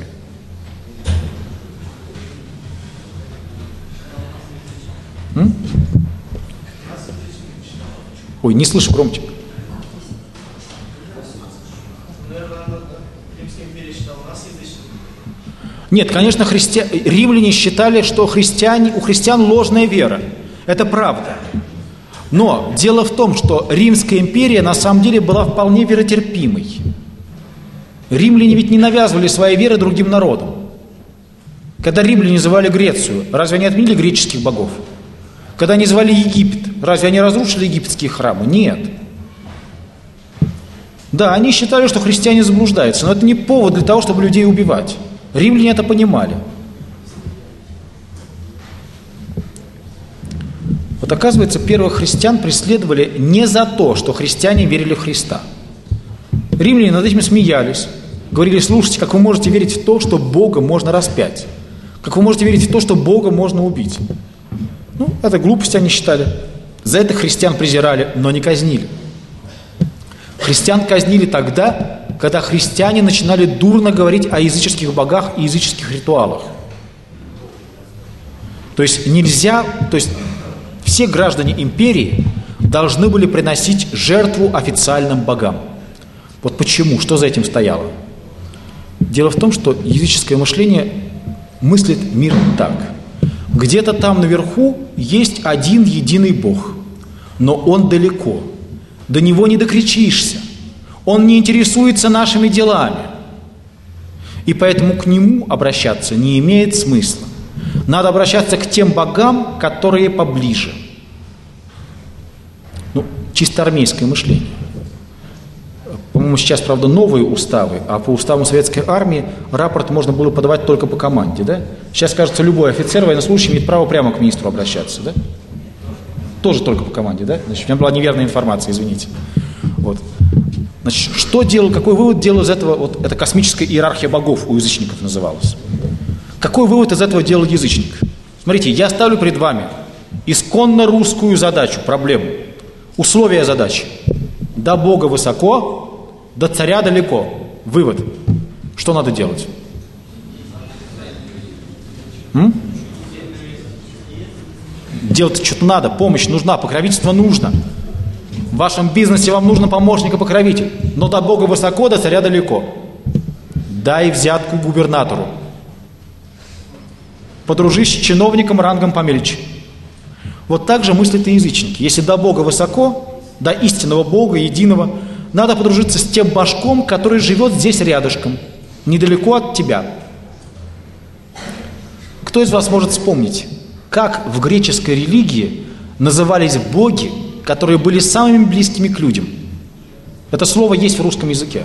Speaker 1: Ой, не слышу, громче. Нет, конечно, римляне считали, что у христиан ложная вера. Это правда. Но дело в том, что Римская империя на самом деле была вполне веротерпимой. Римляне ведь не навязывали своей веры другим народам. Когда римляне звали Грецию, разве они отменили греческих богов? Когда они звали Египет, разве они разрушили египетские храмы? Нет. Да, они считали, что христиане заблуждаются, но это не повод для того, чтобы людей убивать. Римляне это понимали. Вот оказывается, первых христиан преследовали не за то, что христиане верили в Христа. Римляне над этим смеялись, говорили: слушайте, как вы можете верить в то, что Бога можно распять? Как вы можете верить в то, что Бога можно убить? Ну, это глупости они считали. За это христиан презирали, но не казнили. Христиан казнили тогда, когда христиане начинали дурно говорить о языческих богах и языческих ритуалах. То есть все граждане империи должны были приносить жертву официальным богам. Вот почему, что за этим стояло? Дело в том, что языческое мышление мыслит мир так. Где-то там наверху есть один единый Бог, но Он далеко, до Него не докричишься, Он не интересуется нашими делами, и поэтому к Нему обращаться не имеет смысла. Надо обращаться к тем богам, которые поближе. Ну, чисто армейское мышление. По-моему, сейчас, правда, новые уставы, а по уставам Советской армии рапорт можно было подавать только по команде, да? Сейчас, кажется, любой офицер военнослужащий имеет право прямо к министру обращаться, да? Тоже только по команде, да? Значит, у меня была неверная информация, извините. Вот. Значит, что делал, какой вывод делал из этого, вот эта космическая иерархия богов у язычников называлась? Какой вывод из этого делал язычник? Смотрите, я ставлю перед вами исконно русскую задачу, проблему, условия задачи. До Бога высоко, до царя далеко. Вывод. Что надо делать? Делать что-то надо, помощь нужна, покровительство нужно. В вашем бизнесе вам нужен помощник и покровитель. Но до Бога высоко, до царя далеко. Дай взятку губернатору. Подружись с чиновником рангом помельче. Вот так же мыслят и язычники. Если до Бога высоко, до истинного Бога, единого, надо подружиться с тем башком, который живет здесь рядышком, недалеко от тебя. Кто из вас может вспомнить, как в греческой религии назывались боги, которые были самыми близкими к людям? Это слово есть в русском языке.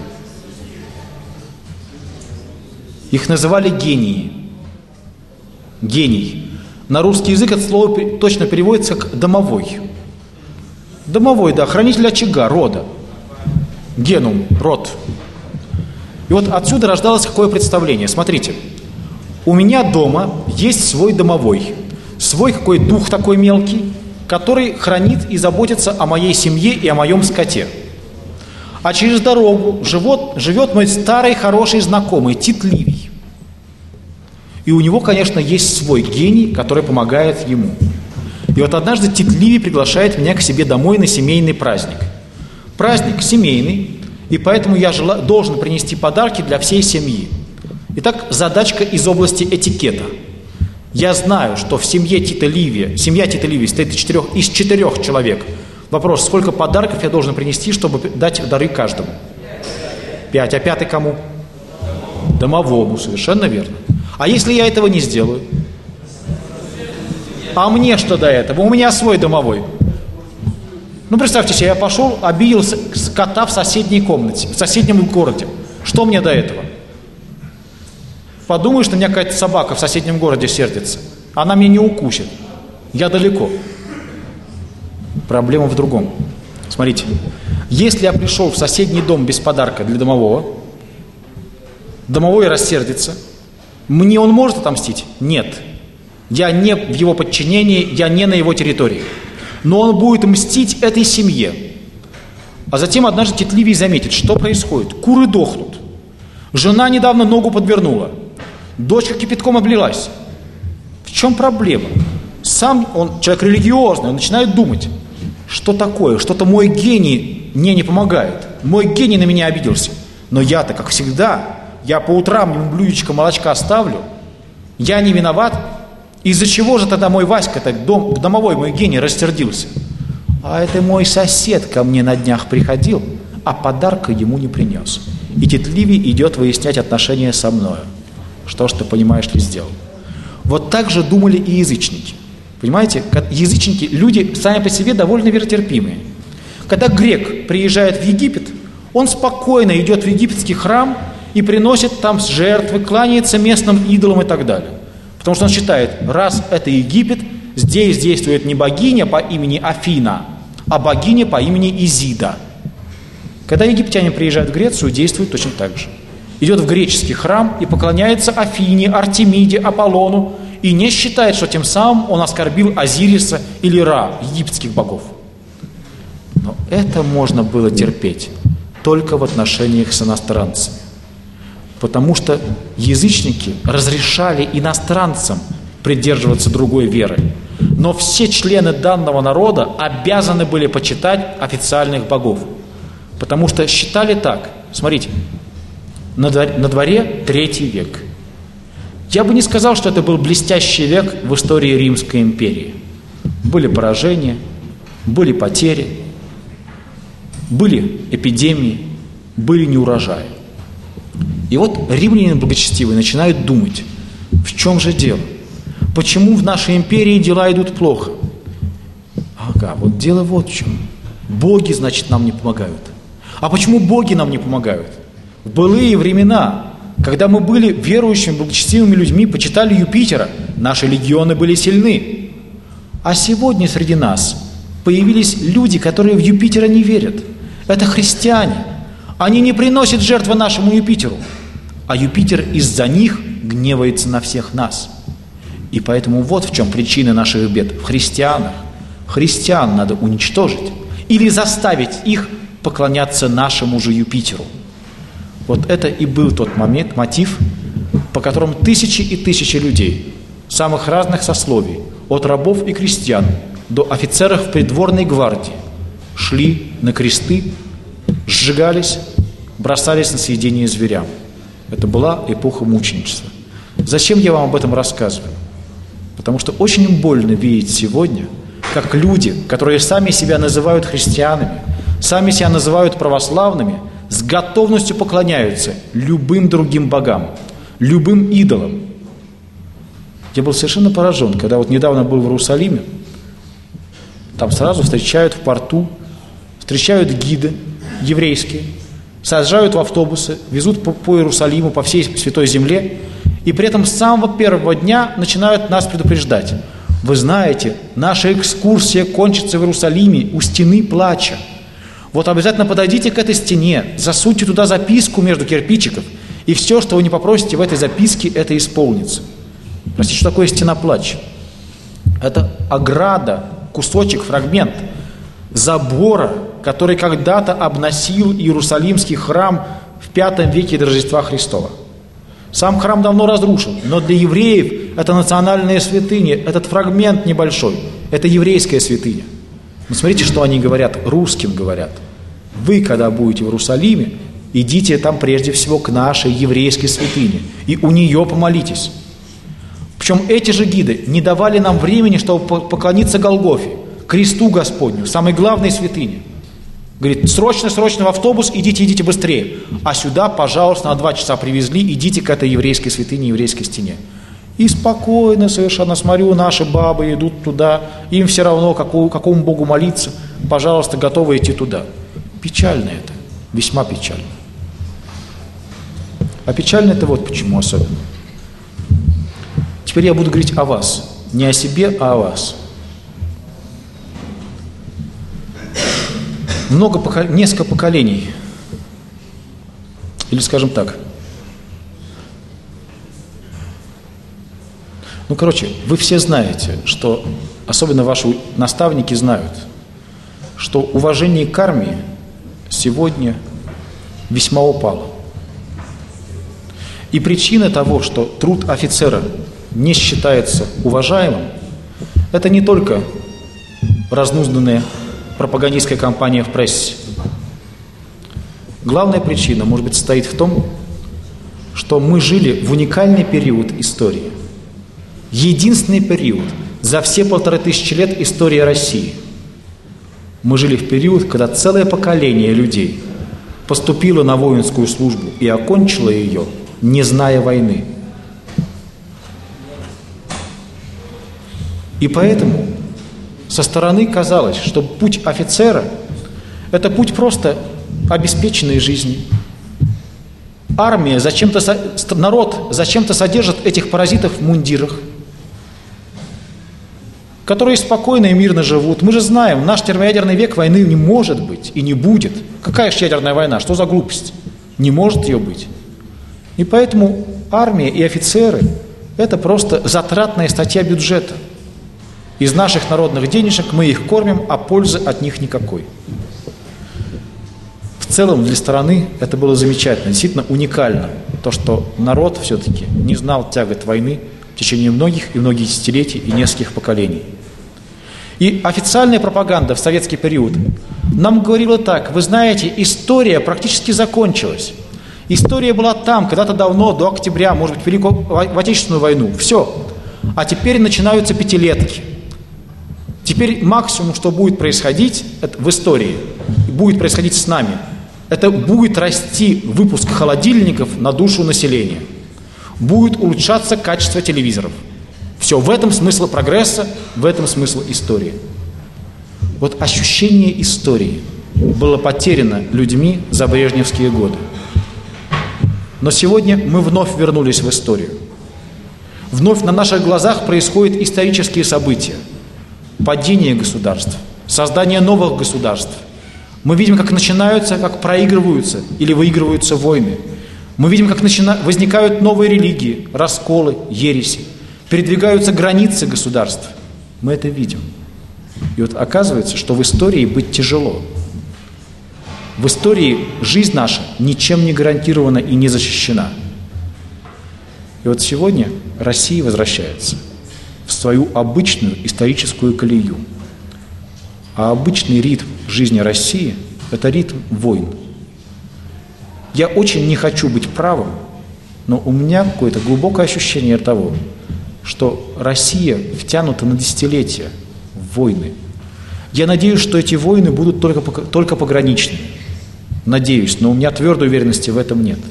Speaker 1: Их называли гении. Гений. На русский язык это слово точно переводится как домовой. Домовой, да, хранитель очага, рода. Генум, род. И вот отсюда рождалось какое представление. Смотрите, у меня дома есть свой домовой, свой какой дух такой мелкий, который хранит и заботится о моей семье и о моем скоте. А через дорогу живет мой старый хороший знакомый Тит Ливий. И у него, конечно, есть свой гений, который помогает ему. И вот однажды Тит Ливий приглашает меня к себе домой на семейный праздник. Праздник семейный, и поэтому я должен принести подарки для всей семьи. Итак, задачка из области этикета. Я знаю, что в семья Тита Ливия состоит из 4 человек. Вопрос, сколько подарков я должен принести, чтобы дать дары каждому? 5. А 5 кому? Домовому, совершенно верно. А если я этого не сделаю? А мне что до этого? У меня свой домовой. Ну, представьте себе, я пошел, обидел кота в соседней комнате, в соседнем городе. Что мне до этого? Подумаю, что у меня какая-то собака в соседнем городе сердится. Она меня не укусит. Я далеко. Проблема в другом. Смотрите, если я пришел в соседний дом без подарка для домового, домовой рассердится, мне он может отомстить? Нет. Я не в его подчинении, я не на его территории. Но он будет мстить этой семье. А затем однажды Тит Ливий заметит, что происходит. Куры дохнут. Жена недавно ногу подвернула. Дочка кипятком облилась. В чем проблема? Сам он, человек религиозный, он начинает думать, что такое, что-то мой гений мне не помогает. Мой гений на меня обиделся. Но я-то, как всегда, я по утрам ему блюдечко молочка ставлю. Я не виноват. Из-за чего же тогда мой Васька, домовой мой гений, рассердился? А это мой сосед ко мне на днях приходил, а подарка ему не принес. И Тит Ливий идет выяснять отношения со мною. Что ж ты, понимаешь ли, сделал? Вот так же думали и язычники. Понимаете, язычники, люди сами по себе довольно веротерпимые. Когда грек приезжает в Египет, он спокойно идет в египетский храм и приносит там жертвы, кланяется местным идолам и так далее. Потому что он считает, раз это Египет, здесь действует не богиня по имени Афина, а богиня по имени Изида. Когда египтяне приезжают в Грецию, действует точно так же. Идет в греческий храм и поклоняется Афине, Артемиде, Аполлону, и не считает, что тем самым он оскорбил Азириса или Ра, египетских богов. Но это можно было терпеть только в отношениях с иностранцами. Потому что язычники разрешали иностранцам придерживаться другой веры. Но все члены данного народа обязаны были почитать официальных богов. Потому что считали так. Смотрите, на дворе 3 век. Я бы не сказал, что это был блестящий век в истории Римской империи. Были поражения, были потери, были эпидемии, были неурожаи. И вот римляне благочестивые начинают думать, в чем же дело? Почему в нашей империи дела идут плохо? Ага, вот дело вот в чем. Боги, значит, нам не помогают. А почему боги нам не помогают? В былые времена, когда мы были верующими, благочестивыми людьми, почитали Юпитера, наши легионы были сильны. А сегодня среди нас появились люди, которые в Юпитера не верят. Это христиане. Они не приносят жертвы нашему Юпитеру. А Юпитер из-за них гневается на всех нас. И поэтому вот в чем причина наших бед. В христианах. Христиан надо уничтожить или заставить их поклоняться нашему же Юпитеру. Вот это и был тот мотив, по которому тысячи и тысячи людей, самых разных сословий, от рабов и крестьян до офицеров придворной гвардии, шли на кресты, сжигались, бросались на съедение зверям. Это была эпоха мученичества. Зачем я вам об этом рассказываю? Потому что очень больно видеть сегодня, как люди, которые сами себя называют христианами, сами себя называют православными, с готовностью поклоняются любым другим богам, любым идолам. Я был совершенно поражен, когда вот недавно был в Иерусалиме, там сразу встречают в порту, встречают гиды еврейские, сажают в автобусы, везут по Иерусалиму, по всей Святой Земле, и при этом с самого первого дня начинают нас предупреждать. Вы знаете, наша экскурсия кончится в Иерусалиме у стены плача. Вот обязательно подойдите к этой стене, засуньте туда записку между кирпичиков, и все, что вы не попросите в этой записке, это исполнится. Простите, что такое стена плача? Это ограда, кусочек, фрагмент забора, который когда-то обносил Иерусалимский храм в V веке до Рождества Христова. Сам храм давно разрушен, но для евреев это национальная святыня, этот фрагмент небольшой, это еврейская святыня. Но смотрите, что они говорят, русским говорят. Вы, когда будете в Иерусалиме, идите там прежде всего к нашей еврейской святыне и у нее помолитесь. Причем эти же гиды не давали нам времени, чтобы поклониться Голгофе, кресту Господню, самой главной святыне. Говорит, срочно в автобус, идите быстрее. А сюда, пожалуйста, на 2 часа привезли, идите к этой еврейской святыне, еврейской стене. И спокойно совершенно смотрю, наши бабы идут туда, им все равно, какому Богу молиться, пожалуйста, готовы идти туда. Печально это, весьма печально. А печально это вот почему особенно. Теперь я буду говорить о вас, не о себе, а о вас. несколько поколений, или скажем так, вы все знаете, что, особенно ваши наставники знают, что уважение к армии сегодня весьма упало. И причина того, что труд офицера не считается уважаемым, это не только разнузданная пропагандистская кампания в прессе. Главная причина, может быть, состоит в том, что мы жили в уникальный период истории. Единственный период за все 1500 лет истории России. Мы жили в период, когда целое поколение людей поступило на воинскую службу и окончило ее, не зная войны. И поэтому со стороны казалось, что путь офицера – это путь просто обеспеченной жизни. Армия народ зачем-то содержит этих паразитов в мундирах, которые спокойно и мирно живут. Мы же знаем, наш термоядерный век войны не может быть и не будет. Какая же ядерная война? Что за глупость? Не может ее быть. И поэтому армия и офицеры – это просто затратная статья бюджета. Из наших народных денежек мы их кормим, а пользы от них никакой. В целом для страны это было замечательно, действительно уникально. То, что народ все-таки не знал тягот войны в течение многих и многих десятилетий и нескольких поколений. И официальная пропаганда в советский период нам говорила так: вы знаете, история практически закончилась. История была там, когда-то давно, до октября, может быть, в Отечественную войну. Все. А теперь начинаются пятилетки. Теперь максимум, что будет происходить в истории, будет происходить с нами, это будет расти выпуск холодильников на душу населения. Будет улучшаться качество телевизоров. Все, в этом смысл прогресса, в этом смысл истории. Вот ощущение истории было потеряно людьми за брежневские годы. Но сегодня мы вновь вернулись в историю. Вновь на наших глазах происходят исторические события. Падение государств, создание новых государств. Мы видим, как начинаются, как проигрываются или выигрываются войны. Мы видим, как возникают новые религии, расколы, ереси. Передвигаются границы государств. Мы это видим. И вот оказывается, что в истории быть тяжело. В истории жизнь наша ничем не гарантирована и не защищена. И вот сегодня Россия возвращается в свою обычную историческую колею. А обычный ритм жизни России – это ритм войн. Я очень не хочу быть правым, но у меня какое-то глубокое ощущение того, что Россия втянута на десятилетия в войны. Я надеюсь, что эти войны будут только пограничными. Надеюсь, но у меня твердой уверенности в этом нет.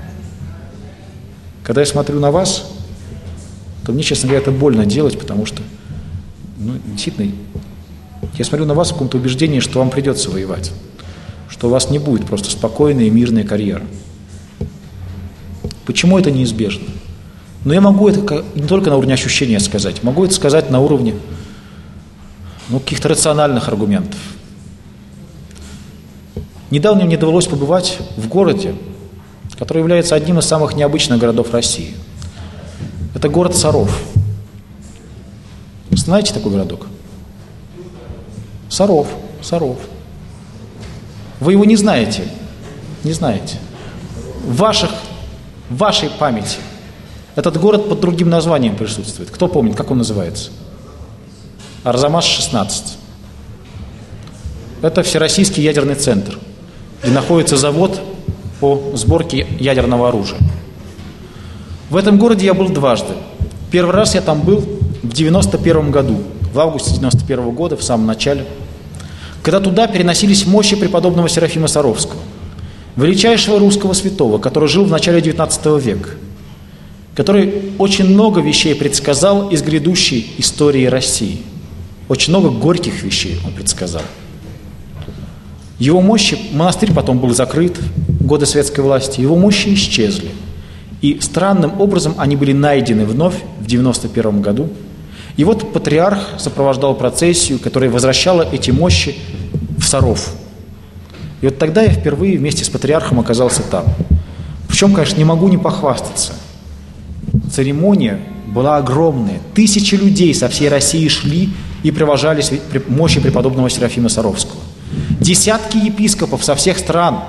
Speaker 1: Когда я смотрю на вас, то мне, честно говоря, это больно делать, потому что, действительно, я смотрю на вас в каком-то убеждении, что вам придется воевать, что у вас не будет просто спокойная и мирная карьера. Почему это неизбежно? Но я могу это не только на уровне ощущения сказать, могу это сказать на уровне каких-то рациональных аргументов. Недавно мне довелось побывать в городе, который является одним из самых необычных городов России. Это город Саров. Знаете такой городок? Саров. Вы его не знаете. Не знаете. В вашей памяти этот город под другим названием присутствует. Кто помнит, как он называется? Арзамас-16. Это Всероссийский ядерный центр, где находится завод по сборке ядерного оружия. В этом городе я был дважды. Первый раз я там был в 1991 году, в августе 1991 года, в самом начале, когда туда переносились мощи преподобного Серафима Саровского, величайшего русского святого, который жил в начале XIX века, который очень много вещей предсказал из грядущей истории России. Очень много горьких вещей он предсказал. Его мощи, монастырь потом был закрыт в годы советской власти, его мощи исчезли. И странным образом они были найдены вновь в 1991 году. И вот патриарх сопровождал процессию, которая возвращала эти мощи в Саров. И вот тогда я впервые вместе с патриархом оказался там. Причем, конечно, не могу не похвастаться. Церемония была огромная. Тысячи людей со всей России шли и провожали мощи преподобного Серафима Саровского. Десятки епископов со всех стран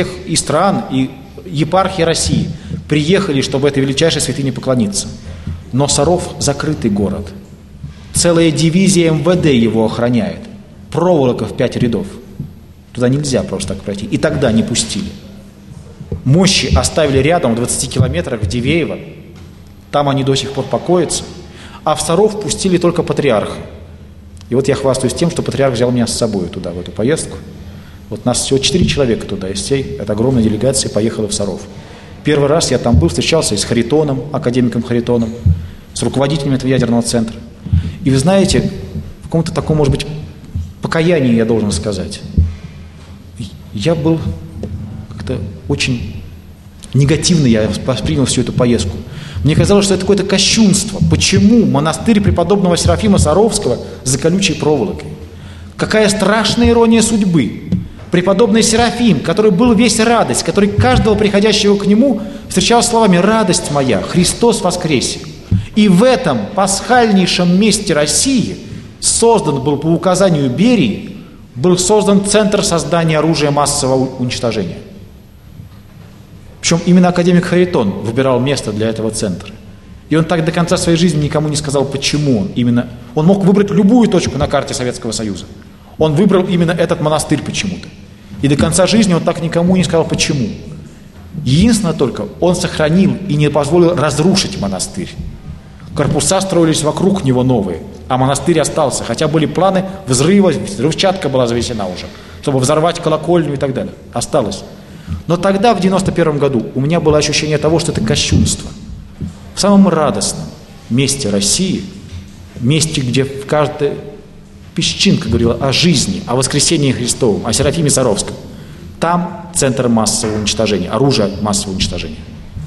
Speaker 1: и епархий России приехали, чтобы этой величайшей святыне поклониться. Но Саров – закрытый город. Целая дивизия МВД его охраняет. Проволока в 5 рядов. Туда нельзя просто так пройти. И тогда не пустили. Мощи оставили рядом, в 20 километрах, в Дивеево. Там они до сих пор покоятся. А в Саров пустили только патриарха. И вот я хвастаюсь тем, что патриарх взял меня с собой туда, в эту поездку. Вот нас всего 4 человека туда из всей этой огромной делегации поехала в Саров. Первый раз я там был, встречался и с Харитоном, академиком Харитоном, с руководителем этого ядерного центра. И вы знаете, в каком-то таком, может быть, покаянии я должен сказать. Я был как-то очень негативно, я воспринял всю эту поездку. Мне казалось, что это какое-то кощунство. Почему монастырь преподобного Серафима Саровского за колючей проволокой? Какая страшная ирония судьбы. Преподобный Серафим, который был весь радость, который каждого приходящего к нему встречал словами «Радость моя, Христос воскресе». И в этом пасхальнейшем месте России создан был по указанию Берии, был создан центр создания оружия массового уничтожения. Причем именно академик Харитон выбирал место для этого центра. И он так до конца своей жизни никому не сказал, почему он мог выбрать любую точку на карте Советского Союза. Он выбрал именно этот монастырь почему-то. И до конца жизни он так никому не сказал, почему. Единственное только, он сохранил и не позволил разрушить монастырь. Корпуса строились вокруг него новые, а монастырь остался. Хотя были планы взрыва, взрывчатка была завезена уже, чтобы взорвать колокольню и так далее. Осталось. Но тогда, в 91 году, у меня было ощущение того, что это кощунство. В самом радостном месте России, месте, где в каждой песчинка говорила о жизни, о воскресении Христовом, о Серафиме Саровском. Там центр массового уничтожения, оружие массового уничтожения.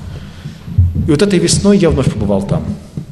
Speaker 1: И вот этой весной я вновь побывал там.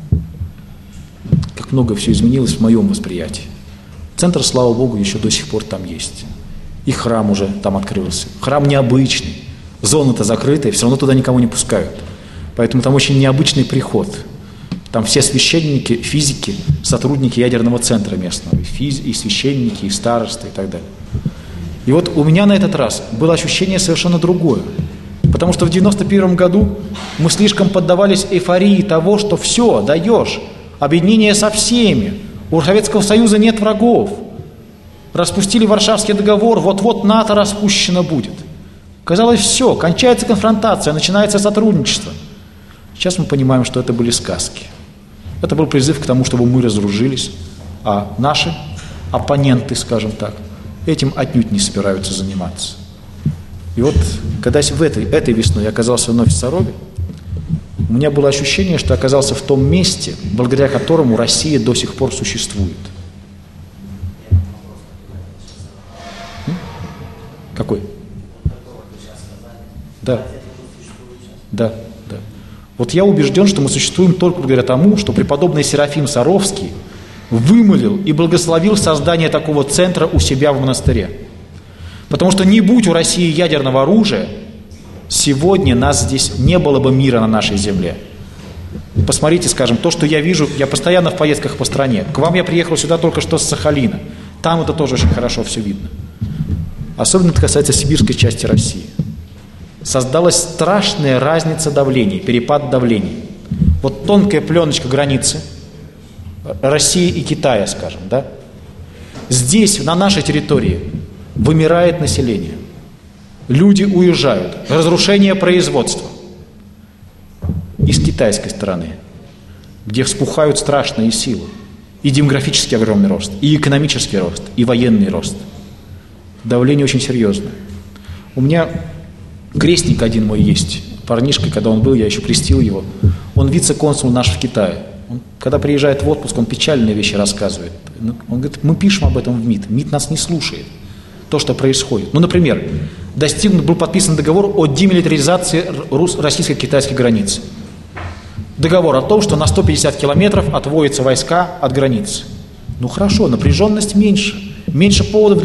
Speaker 1: Как много все изменилось в моем восприятии. Центр, слава Богу, еще до сих пор там есть. И храм уже там открылся. Храм необычный. Зона-то закрытая, все равно туда никого не пускают. Поэтому там очень необычный приход. Там все священники, физики, сотрудники ядерного центра местного. И священники, и старосты, и так далее. И вот у меня на этот раз было ощущение совершенно другое. Потому что в 91 году мы слишком поддавались эйфории того, что все, даешь, объединение со всеми. У Советского Союза нет врагов. Распустили Варшавский договор, вот-вот НАТО распущено будет. Казалось, все, кончается конфронтация, начинается сотрудничество. Сейчас мы понимаем, что это были сказки. Это был призыв к тому, чтобы мы разоружились, а наши оппоненты, скажем так, этим отнюдь не собираются заниматься. И вот, когда этой весной я оказался вновь в Сарове, у меня было ощущение, что оказался в том месте, благодаря которому Россия до сих пор существует. Какой? Да. Вот я убежден, что мы существуем только благодаря тому, что преподобный Серафим Саровский вымолил и благословил создание такого центра у себя в монастыре. Потому что не будь у России ядерного оружия, сегодня нас здесь не было бы мира на нашей земле. Посмотрите, скажем, то, что я вижу, я постоянно в поездках по стране. К вам я приехал сюда только что с Сахалина. Там это тоже очень хорошо все видно. Особенно это касается сибирской части России. Создалась страшная разница давлений, перепад давлений. Вот тонкая пленочка границы России и Китая, скажем, да? Здесь, на нашей территории, вымирает население. Люди уезжают. Разрушение производства. И с китайской стороны, где вспухают страшные силы. И демографический огромный рост, и экономический рост, и военный рост. Давление очень серьезное. У меня крестник один мой есть, парнишка, когда он был, я еще крестил его. Он вице-консул наш в Китае. Он, когда приезжает в отпуск, он печальные вещи рассказывает. Он говорит, мы пишем об этом в МИД, МИД нас не слушает. То, что происходит. Ну, например, был подписан договор о демилитаризации российско-китайской границы. Договор о том, что на 150 километров отводятся войска от границы. Ну хорошо, напряженность меньше. Меньше поводов для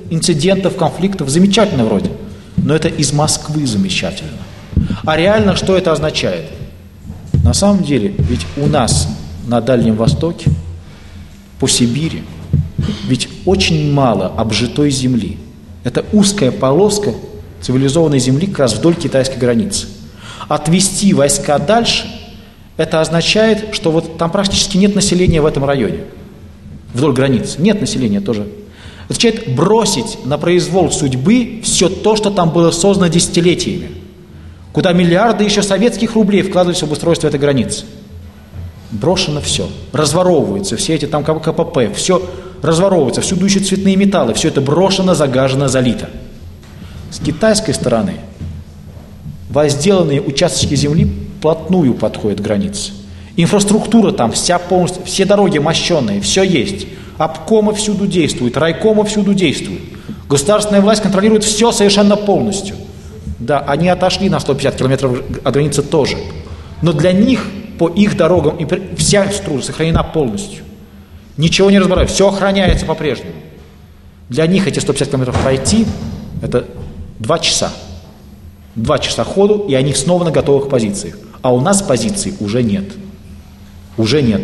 Speaker 1: инцидентов, конфликтов, замечательно вроде. Но это из Москвы замечательно. А реально что это означает? На самом деле, ведь у нас на Дальнем Востоке, по Сибири, ведь очень мало обжитой земли. Это узкая полоска цивилизованной земли как раз вдоль китайской границы. Отвести войска дальше, это означает, что вот там практически нет населения в этом районе. Вдоль границы. Нет населения тоже. Это означает бросить на произвол судьбы все то, что там было создано десятилетиями. Куда миллиарды еще советских рублей вкладывались в обустройство этой границы. Брошено все. Разворовываются все эти там КПП. Все разворовывается. Всюду ищут цветные металлы. Все это брошено, загажено, залито. С китайской стороны возделанные участки земли вплотную подходят к границе. Инфраструктура там вся полностью, все дороги мощенные, все есть. Обкомы всюду действуют, райкомы всюду действуют. Государственная власть контролирует все совершенно полностью. Да, они отошли на 150 километров от границы тоже. Но для них, по их дорогам, вся инфраструктура сохранена полностью. Ничего не разбирают, все охраняется по-прежнему. Для них эти 150 километров пройти, это 2 часа. 2 часа ходу, и они снова на готовых позициях. А у нас позиций уже нет. Уже нет.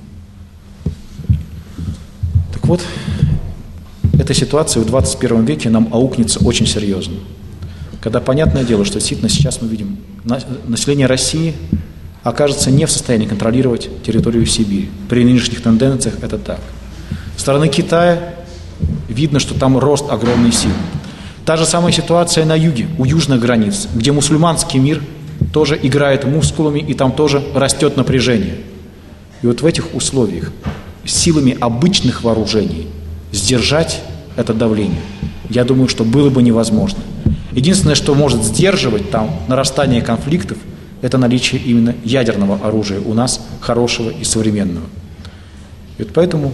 Speaker 1: Так вот, эта ситуация в 21 веке нам аукнется очень серьезно. Когда понятное дело, что действительно сейчас мы видим, население России окажется не в состоянии контролировать территорию Сибири. При нынешних тенденциях это так. Со стороны Китая видно, что там рост огромной силы. Та же самая ситуация на юге, у южных границ, где мусульманский мир тоже играет мускулами, и там тоже растет напряжение. И вот в этих условиях силами обычных вооружений сдержать это давление, я думаю, что было бы невозможно. Единственное, что может сдерживать там нарастание конфликтов, это наличие именно ядерного оружия у нас, хорошего и современного. И вот поэтому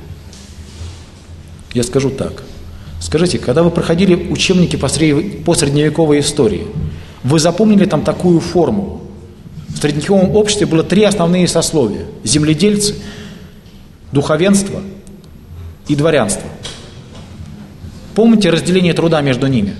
Speaker 1: я скажу так. Скажите, когда вы проходили учебники по средневековой истории, вы запомнили там такую формулу? В средневековом обществе было 3 основные сословия: земледельцы, духовенство и дворянство. Помните разделение труда между ними?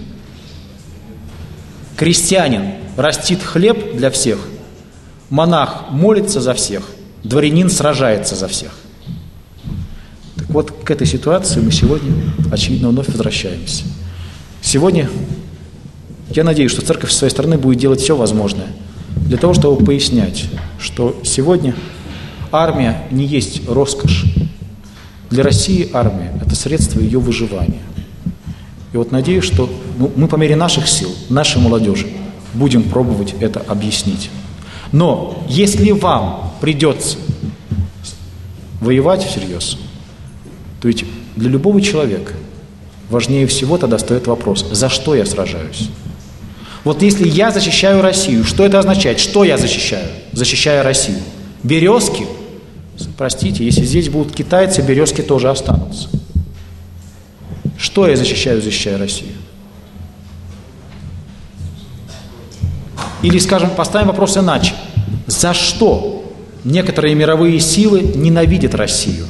Speaker 1: Крестьянин растит хлеб для всех, монах молится за всех, дворянин сражается за всех. Так вот, к этой ситуации мы сегодня, очевидно, вновь возвращаемся. Сегодня, я надеюсь, что церковь со своей стороны будет делать все возможное для того, чтобы пояснять, что сегодня армия не есть роскошь. Для России армия – это средство ее выживания. И вот надеюсь, что мы по мере наших сил, нашей молодежи, будем пробовать это объяснить. Но если вам придется воевать всерьез, то ведь для любого человека важнее всего тогда стоит вопрос: за что я сражаюсь? Вот если я защищаю Россию, что это означает? Что я защищаю, защищая Россию? Березки? Простите, если здесь будут китайцы, березки тоже останутся. Что я защищаю, защищая Россию? Или, скажем, поставим вопрос иначе. За что некоторые мировые силы ненавидят Россию?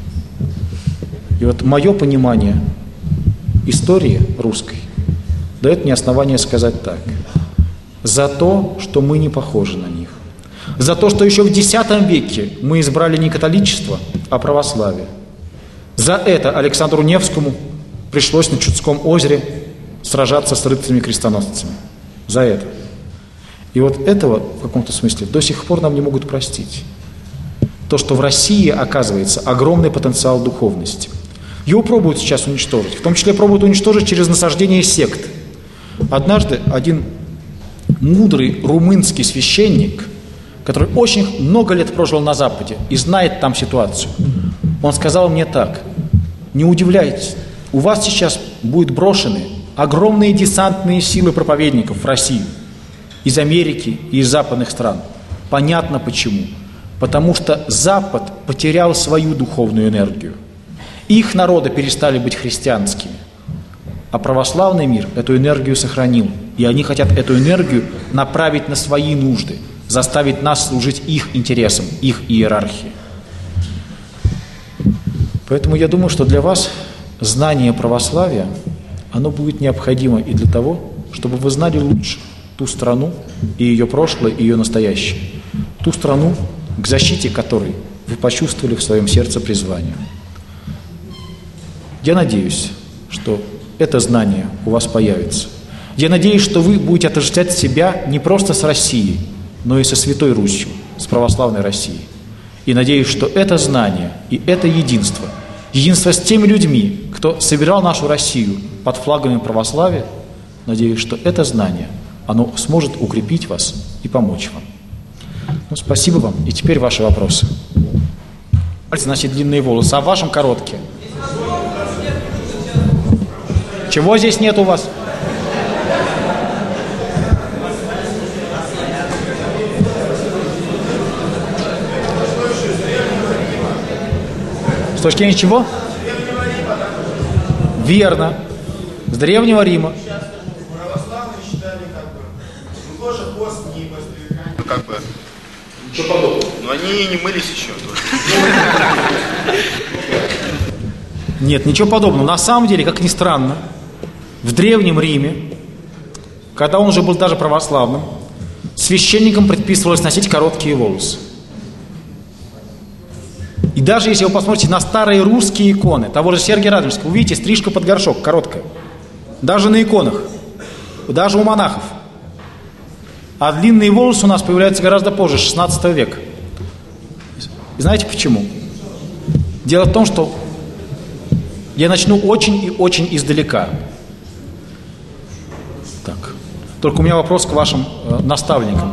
Speaker 1: И вот мое понимание истории русской дает мне основание сказать так: за то, что мы не похожи на них, за то, что еще в X веке мы избрали не католичество, а православие. За это Александру Невскому пришлось на Чудском озере сражаться с рыцарями-крестоносцами. За это. И вот этого, в каком-то смысле, до сих пор нам не могут простить. То, что в России, оказывается, огромный потенциал духовности. Его пробуют сейчас уничтожить. В том числе пробуют уничтожить через насаждение сект. Однажды один мудрый румынский священник, который очень много лет прожил на Западе и знает там ситуацию, он сказал мне так: не удивляйтесь, у вас сейчас будут брошены огромные десантные силы проповедников в Россию из Америки и из западных стран. Понятно почему. Потому что Запад потерял свою духовную энергию. Их народы перестали быть христианскими. А православный мир эту энергию сохранил. И они хотят эту энергию направить на свои нужды, заставить нас служить их интересам, их иерархии. Поэтому я думаю, что для вас знание православия, оно будет необходимо и для того, чтобы вы знали лучше ту страну и ее прошлое, и ее настоящее. Ту страну, к защите которой вы почувствовали в своем сердце призвание. Я надеюсь, что это знание у вас появится. Я надеюсь, что вы будете отождествлять себя не просто с Россией, но и со Святой Русью, с православной Россией. И надеюсь, что это знание и это единство с теми людьми, кто собирал нашу Россию под флагами православия, надеюсь, что это знание, оно сможет укрепить вас и помочь вам. Ну, спасибо вам. И теперь ваши вопросы. Носить длинные волосы, а в вашем короткие. Чего здесь нет у вас? С точки зрения чего? Верно. С Древнего Рима.
Speaker 2: Православные считали тоже пост не подстрекали.
Speaker 3: Ничего подобного.
Speaker 2: Но они не мылись еще.
Speaker 1: Нет, ничего подобного. На самом деле, как ни странно, в Древнем Риме, когда он уже был даже православным, священникам предписывалось носить короткие волосы. И даже если вы посмотрите на старые русские иконы того же Сергия Радонежского, увидите, стрижка под горшок, короткая. Даже на иконах, даже у монахов. А длинные волосы у нас появляются гораздо позже, 16 века. И знаете почему? Дело в том, что я начну очень и очень издалека. Так. Только у меня вопрос к вашим наставникам.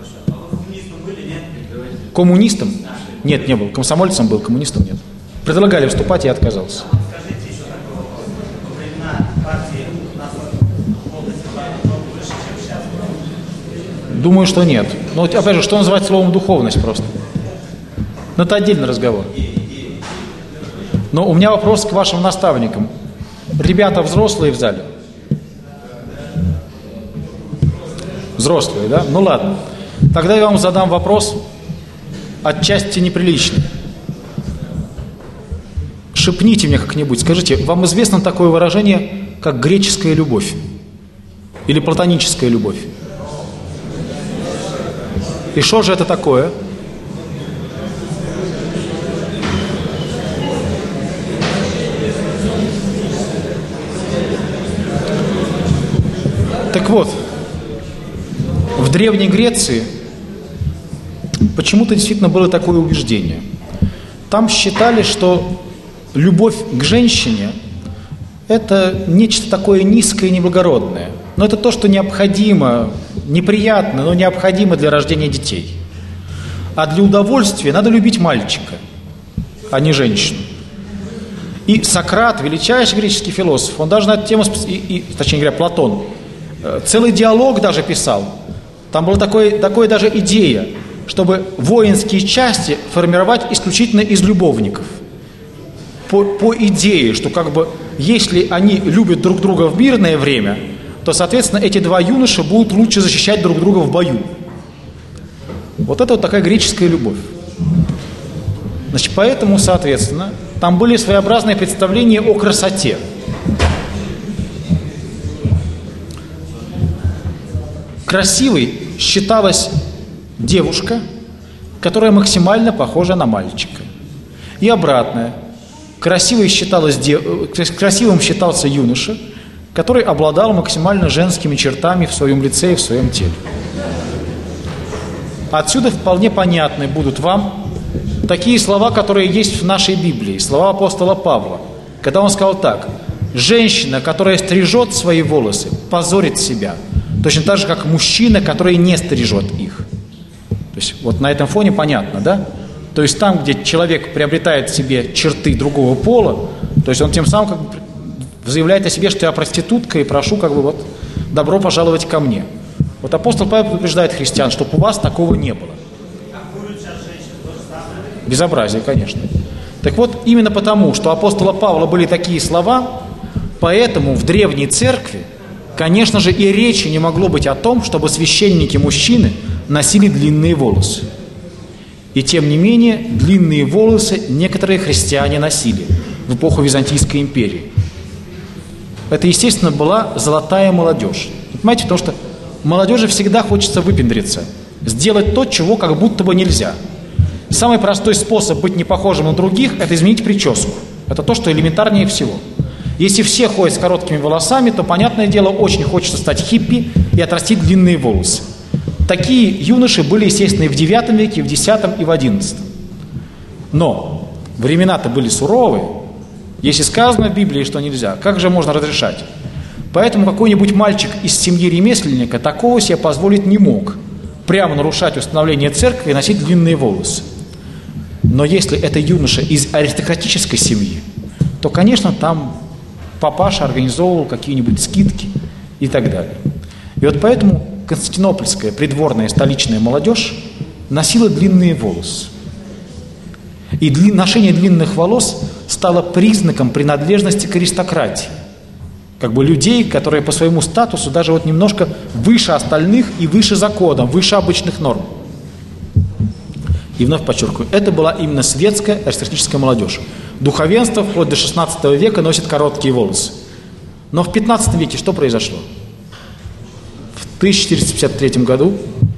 Speaker 1: Коммунистам? Нет, не был. Комсомольцем был, коммунистом нет. Предлагали вступать, я отказался.
Speaker 4: Скажите еще такое. Во времена партии у нас молодость была больше, чем сейчас.
Speaker 1: Думаю, что нет. Но опять же, что называть словом духовность просто? Но это отдельный разговор. Но у меня вопрос к вашим наставникам. Ребята взрослые в зале? Взрослые, да? Ну ладно. Тогда я вам задам вопрос отчасти неприличный. Шепните мне как-нибудь, скажите, вам известно такое выражение, как греческая любовь? Или платоническая любовь? И что же это такое? Так вот, в Древней Греции почему-то действительно было такое убеждение. Там считали, что любовь к женщине – это нечто такое низкое и неблагородное. Но это то, что необходимо, неприятно, но необходимо для рождения детей. А для удовольствия надо любить мальчика, а не женщину. И Сократ, величайший греческий философ, он даже на эту тему, точнее говоря, Платон, целый диалог даже писал. Там была такая даже идея, чтобы воинские части формировать исключительно из любовников. По идее, что как бы если они любят друг друга в мирное время, то, соответственно, эти два юноши будут лучше защищать друг друга в бою. Вот это вот такая греческая любовь. Значит, поэтому, соответственно, там были своеобразные представления о красоте. Красивой считалась девушка, которая максимально похожа на мальчика. И обратное. Красивым считался юноша, который обладал максимально женскими чертами в своем лице и в своем теле. Отсюда вполне понятны будут вам такие слова, которые есть в нашей Библии, слова апостола Павла, когда он сказал так: «Женщина, которая стрижет свои волосы, позорит себя, точно так же, как мужчина, который не стрижет их». То есть вот на этом фоне понятно, да? То есть там, где человек приобретает в себе черты другого пола, то есть он тем самым как бы заявляет о себе, что я проститутка и прошу как бы вот добро пожаловать ко мне. Вот апостол Павел предупреждает христиан, чтобы у вас такого не было. Безобразие, конечно. Так вот, именно потому, что у апостола Павла были такие слова, поэтому в древней церкви, конечно же, и речи не могло быть о том, чтобы священники-мужчины носили длинные волосы. И тем не менее, длинные волосы некоторые христиане носили. в эпоху Византийской империи. Это, естественно, была золотая молодежь. Понимаете, потому что молодежи всегда хочется выпендриться, сделать то, чего как будто бы нельзя. Самый простой способ быть не похожим на других – это изменить прическу. Это то, что элементарнее всего. Если все ходят с короткими волосами, то, понятное дело, очень хочется стать хиппи и отрастить длинные волосы. Такие юноши были, естественно, и в IX веке, и в X, и в XI. Но времена-то были суровые. Если сказано в Библии, что нельзя, как же можно разрешать? Поэтому какой-нибудь мальчик из семьи ремесленника такого себе позволить не мог. Прямо нарушать установление церкви и носить длинные волосы. Но если это юноша из аристократической семьи, то, конечно, там папаша организовывал какие-нибудь скидки и так далее. И вот поэтому константинопольская придворная столичная молодежь носила длинные волосы. И ношение длинных волос стало признаком принадлежности к аристократии. Как бы людей, которые по своему статусу даже вот немножко выше остальных и выше закона, выше обычных норм. И вновь подчеркиваю, это была именно светская аристократическая молодежь. Духовенство вплоть до XVI века носит короткие волосы. Но в XV веке что произошло? В 1453 году,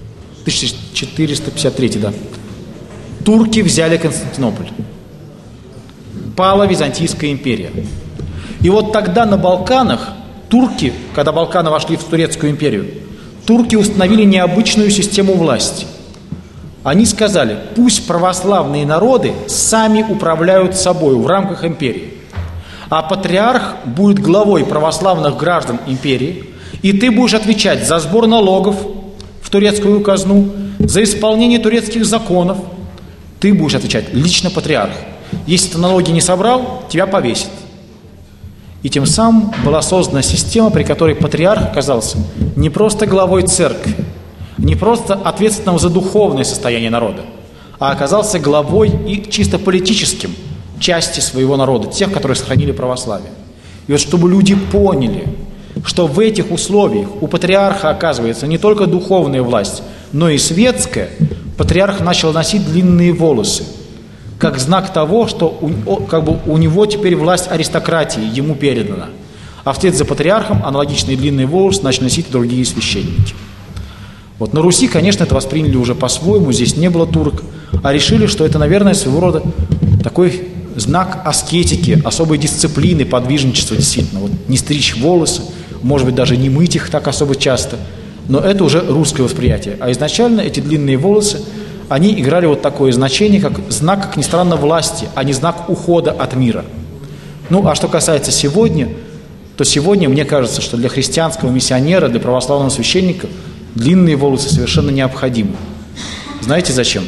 Speaker 1: 1453, да, турки взяли Константинополь. Пала Византийская империя. И вот тогда на Балканах турки, когда Балканы вошли в Турецкую империю, турки установили необычную систему власти. Они сказали, пусть православные народы сами управляют собой в рамках империи. А патриарх будет главой православных граждан империи, и ты будешь отвечать за сбор налогов в турецкую казну, за исполнение турецких законов. Ты будешь отвечать лично патриарху. Если ты налоги не собрал, тебя повесят. И тем самым была создана система, при которой патриарх оказался не просто главой церкви, не просто ответственным за духовное состояние народа, а оказался главой и чисто политическим части своего народа, тех, которые сохранили православие. И вот чтобы люди поняли, что в этих условиях у патриарха оказывается не только духовная власть, но и светская, патриарх начал носить длинные волосы, как знак того, что у него теперь власть аристократии, ему передана. А вслед за патриархом аналогичные длинные волосы начали носить и другие священники. Вот на Руси, конечно, это восприняли уже по-своему, здесь не было турок, а решили, что это, наверное, своего рода такой знак аскетики, особой дисциплины, подвижничества, действительно. Вот не стричь волосы, может быть, даже не мыть их так особо часто, но это уже русское восприятие. А изначально эти длинные волосы, они играли вот такое значение, как знак, как ни странно, власти, а не знак ухода от мира. Ну, а что касается сегодня, то сегодня, мне кажется, что для христианского миссионера, для православного священника длинные волосы совершенно необходимы. Знаете зачем?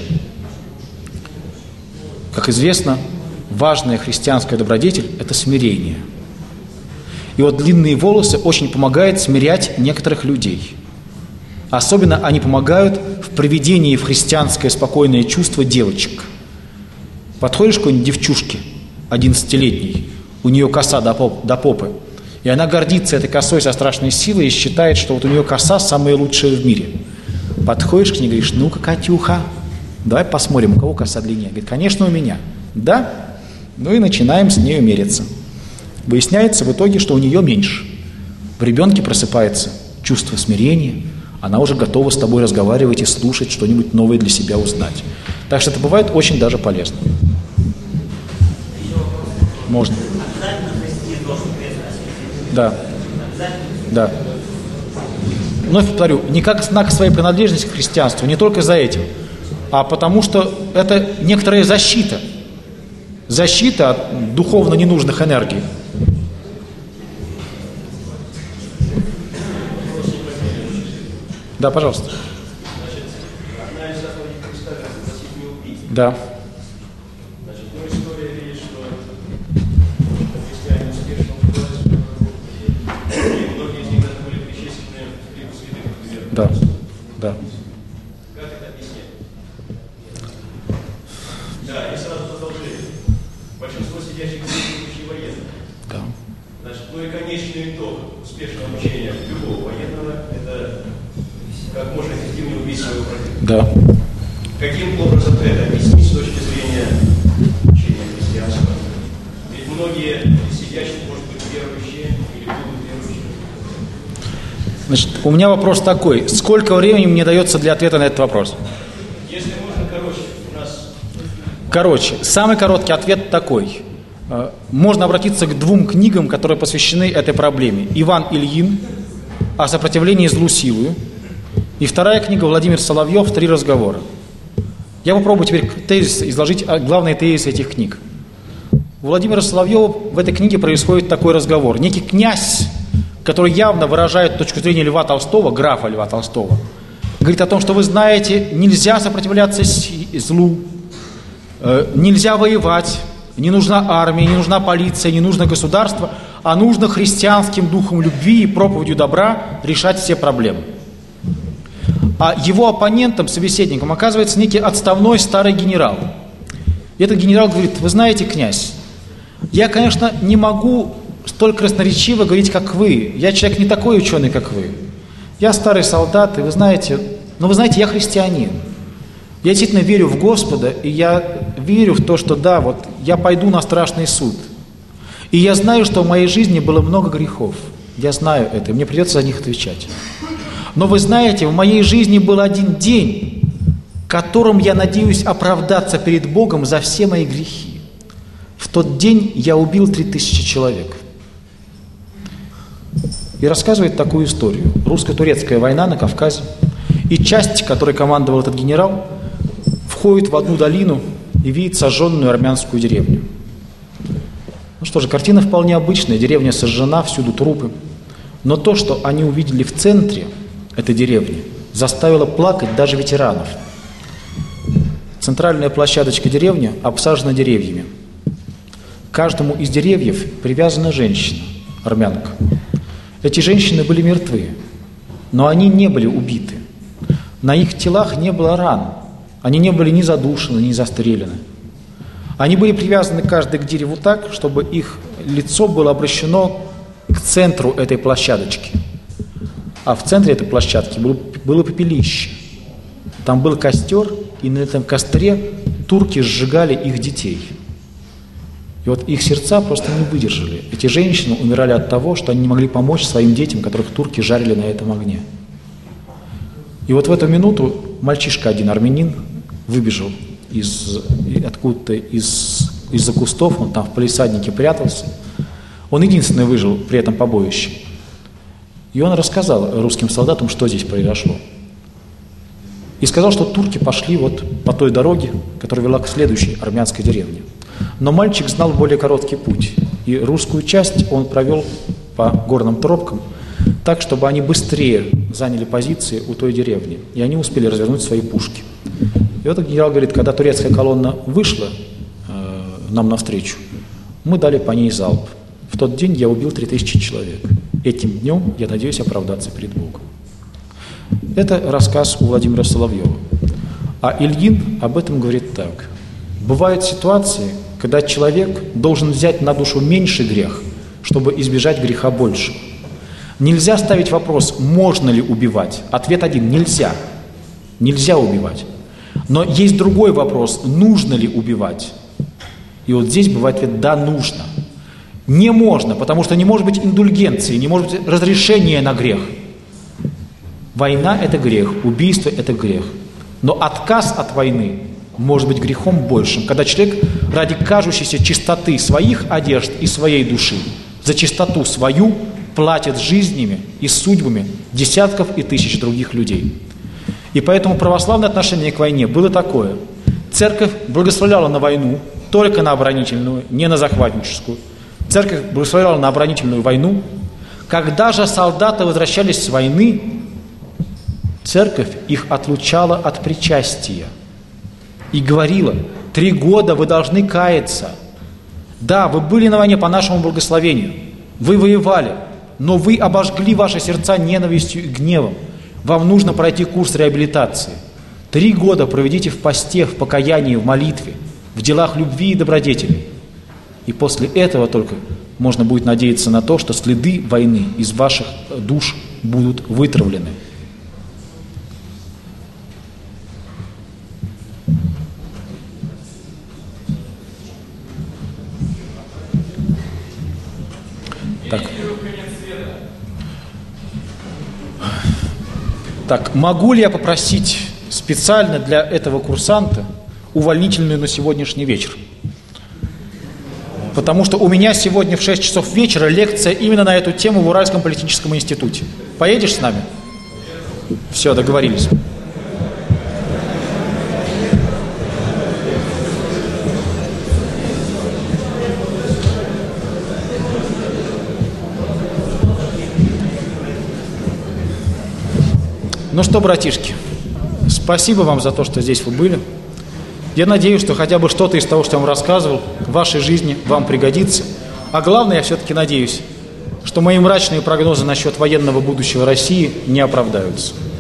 Speaker 1: Как известно, важная христианская добродетель – это смирение. И вот длинные волосы очень помогают смирять некоторых людей. Особенно они помогают в приведении в христианское спокойное чувство девочек. Подходишь к какой-нибудь девчушке, 11-летней, у нее коса до попы, и она гордится этой косой со страшной силой и считает, что вот у нее коса самая лучшая в мире. Подходишь к ней и говоришь: ну-ка, Катюха, давай посмотрим, у кого коса длиннее. Говорит: конечно, у меня. Да? Ну и начинаем с ней мериться. Выясняется в итоге, что у нее меньше. В ребенке просыпается чувство смирения, она уже готова с тобой разговаривать и слушать, что-нибудь новое для себя узнать. Так что это бывает очень даже полезно. Можно. Да. Да. Вновь повторю, не как знак своей принадлежности к христианству, не только за этим, а потому что это некоторая защита. Защита от духовно ненужных энергий. Да, пожалуйста. Да. Да, да.
Speaker 3: Как это объяснять? Да, и сразу продолжение. Большинство сидящих здесь будущие военные.
Speaker 1: Да.
Speaker 3: Значит, ну и конечный итог успешного обучения любого военного – это как можно эффективнее убить своего противника.
Speaker 1: Да.
Speaker 3: Каким образом это объяснить с точки зрения учения христианства? Ведь многие
Speaker 1: Значит, у меня вопрос такой. Сколько времени мне дается для ответа на этот вопрос?
Speaker 3: Если можно, короче, у нас...
Speaker 1: Короче, самый короткий ответ такой. Можно обратиться к двум книгам, которые посвящены этой проблеме. Иван Ильин о сопротивлении злу силою. И вторая книга Владимир Соловьев «Три разговора». Я попробую теперь изложить главные тезисы этих книг. У Владимира Соловьева в этой книге происходит такой разговор. Некий князь, который явно выражает точку зрения Льва Толстого, графа Льва Толстого, говорит о том, что вы знаете, нельзя сопротивляться злу, нельзя воевать, не нужна армия, не нужна полиция, не нужно государство, а нужно христианским духом любви и проповедью добра решать все проблемы. А его оппонентом, собеседником оказывается некий отставной старый генерал. И этот генерал говорит: вы знаете, князь, я, конечно, не могу столь красноречиво говорить, как вы. Я человек не такой ученый, как вы. Я старый солдат, и вы знаете, я христианин. Я действительно верю в Господа, и я верю в то, что да, вот я пойду на страшный суд. И я знаю, что в моей жизни было много грехов. Я знаю это, и мне придется за них отвечать. Но вы знаете, в моей жизни был один день, которым я надеюсь оправдаться перед Богом за все мои грехи. В тот день я убил 3000 человек. И рассказывает такую историю. Русско-турецкая война на Кавказе. И часть, которой командовал этот генерал, входит в одну долину и видит сожженную армянскую деревню. Ну что же, картина вполне обычная. Деревня сожжена, всюду трупы. Но то, что они увидели в центре этой деревни, заставило плакать даже ветеранов. Центральная площадочка деревни обсажена деревьями. К каждому из деревьев привязана женщина, армянка. Эти женщины были мертвы, но они не были убиты. На их телах не было ран. Они не были ни задушены, ни застрелены. Они были привязаны каждый к дереву так, чтобы их лицо было обращено к центру этой площадочки. А в центре этой площадки было пепелище. Там был костер, и на этом костре турки сжигали их детей. И вот их сердца просто не выдержали. Эти женщины умирали от того, что они не могли помочь своим детям, которых турки жарили на этом огне. И вот в эту минуту мальчишка один, армянин, выбежал откуда-то из-за кустов, он там в палисаднике прятался. Он единственный выжил при этом побоище. И он рассказал русским солдатам, что здесь произошло. И сказал, что турки пошли вот по той дороге, которая вела к следующей армянской деревне. Но мальчик знал более короткий путь. И русскую часть он провел по горным тропкам, так, чтобы они быстрее заняли позиции у той деревни. И они успели развернуть свои пушки. И вот генерал говорит, когда турецкая колонна вышла нам навстречу, мы дали по ней залп. В тот день я убил 3000 человек. Этим днем я надеюсь оправдаться перед Богом. Это рассказ у Владимира Соловьева. А Ильин об этом говорит так. Бывают ситуации, когда человек должен взять на душу меньший грех, чтобы избежать греха большего. Нельзя ставить вопрос, можно ли убивать. Ответ один – нельзя. Нельзя убивать. Но есть другой вопрос, нужно ли убивать. И вот здесь бывает ответ «да, нужно». Не можно, потому что не может быть индульгенции, не может быть разрешения на грех. Война – это грех, убийство – это грех. Но отказ от войны может быть грехом большим, когда человек ради кажущейся чистоты своих одежд и своей души за чистоту свою платит жизнями и судьбами десятков и тысяч других людей. И поэтому православное отношение к войне было такое. Церковь благословляла на войну, только на оборонительную, не на захватническую. Церковь благословляла на оборонительную войну. Когда же солдаты возвращались с войны, церковь их отлучала от причастия и говорила: 3 года вы должны каяться. Да, вы были на войне по нашему благословению, вы воевали, но вы обожгли ваши сердца ненавистью и гневом. Вам нужно пройти курс реабилитации. 3 года проведите в посте, в покаянии, в молитве, в делах любви и добродетели. И после этого только можно будет надеяться на то, что следы войны из ваших душ будут вытравлены. Так. Так, могу ли я попросить специально для этого курсанта увольнительную на сегодняшний вечер? Потому что у меня сегодня в 6 часов вечера лекция именно на эту тему в Уральском политехническом институте. Поедешь с нами? Все, договорились. Ну что, братишки, спасибо вам за то, что здесь вы были. Я надеюсь, что хотя бы что-то из того, что я вам рассказывал, в вашей жизни вам пригодится. А главное, я все-таки надеюсь, что мои мрачные прогнозы насчет военного будущего России не оправдаются.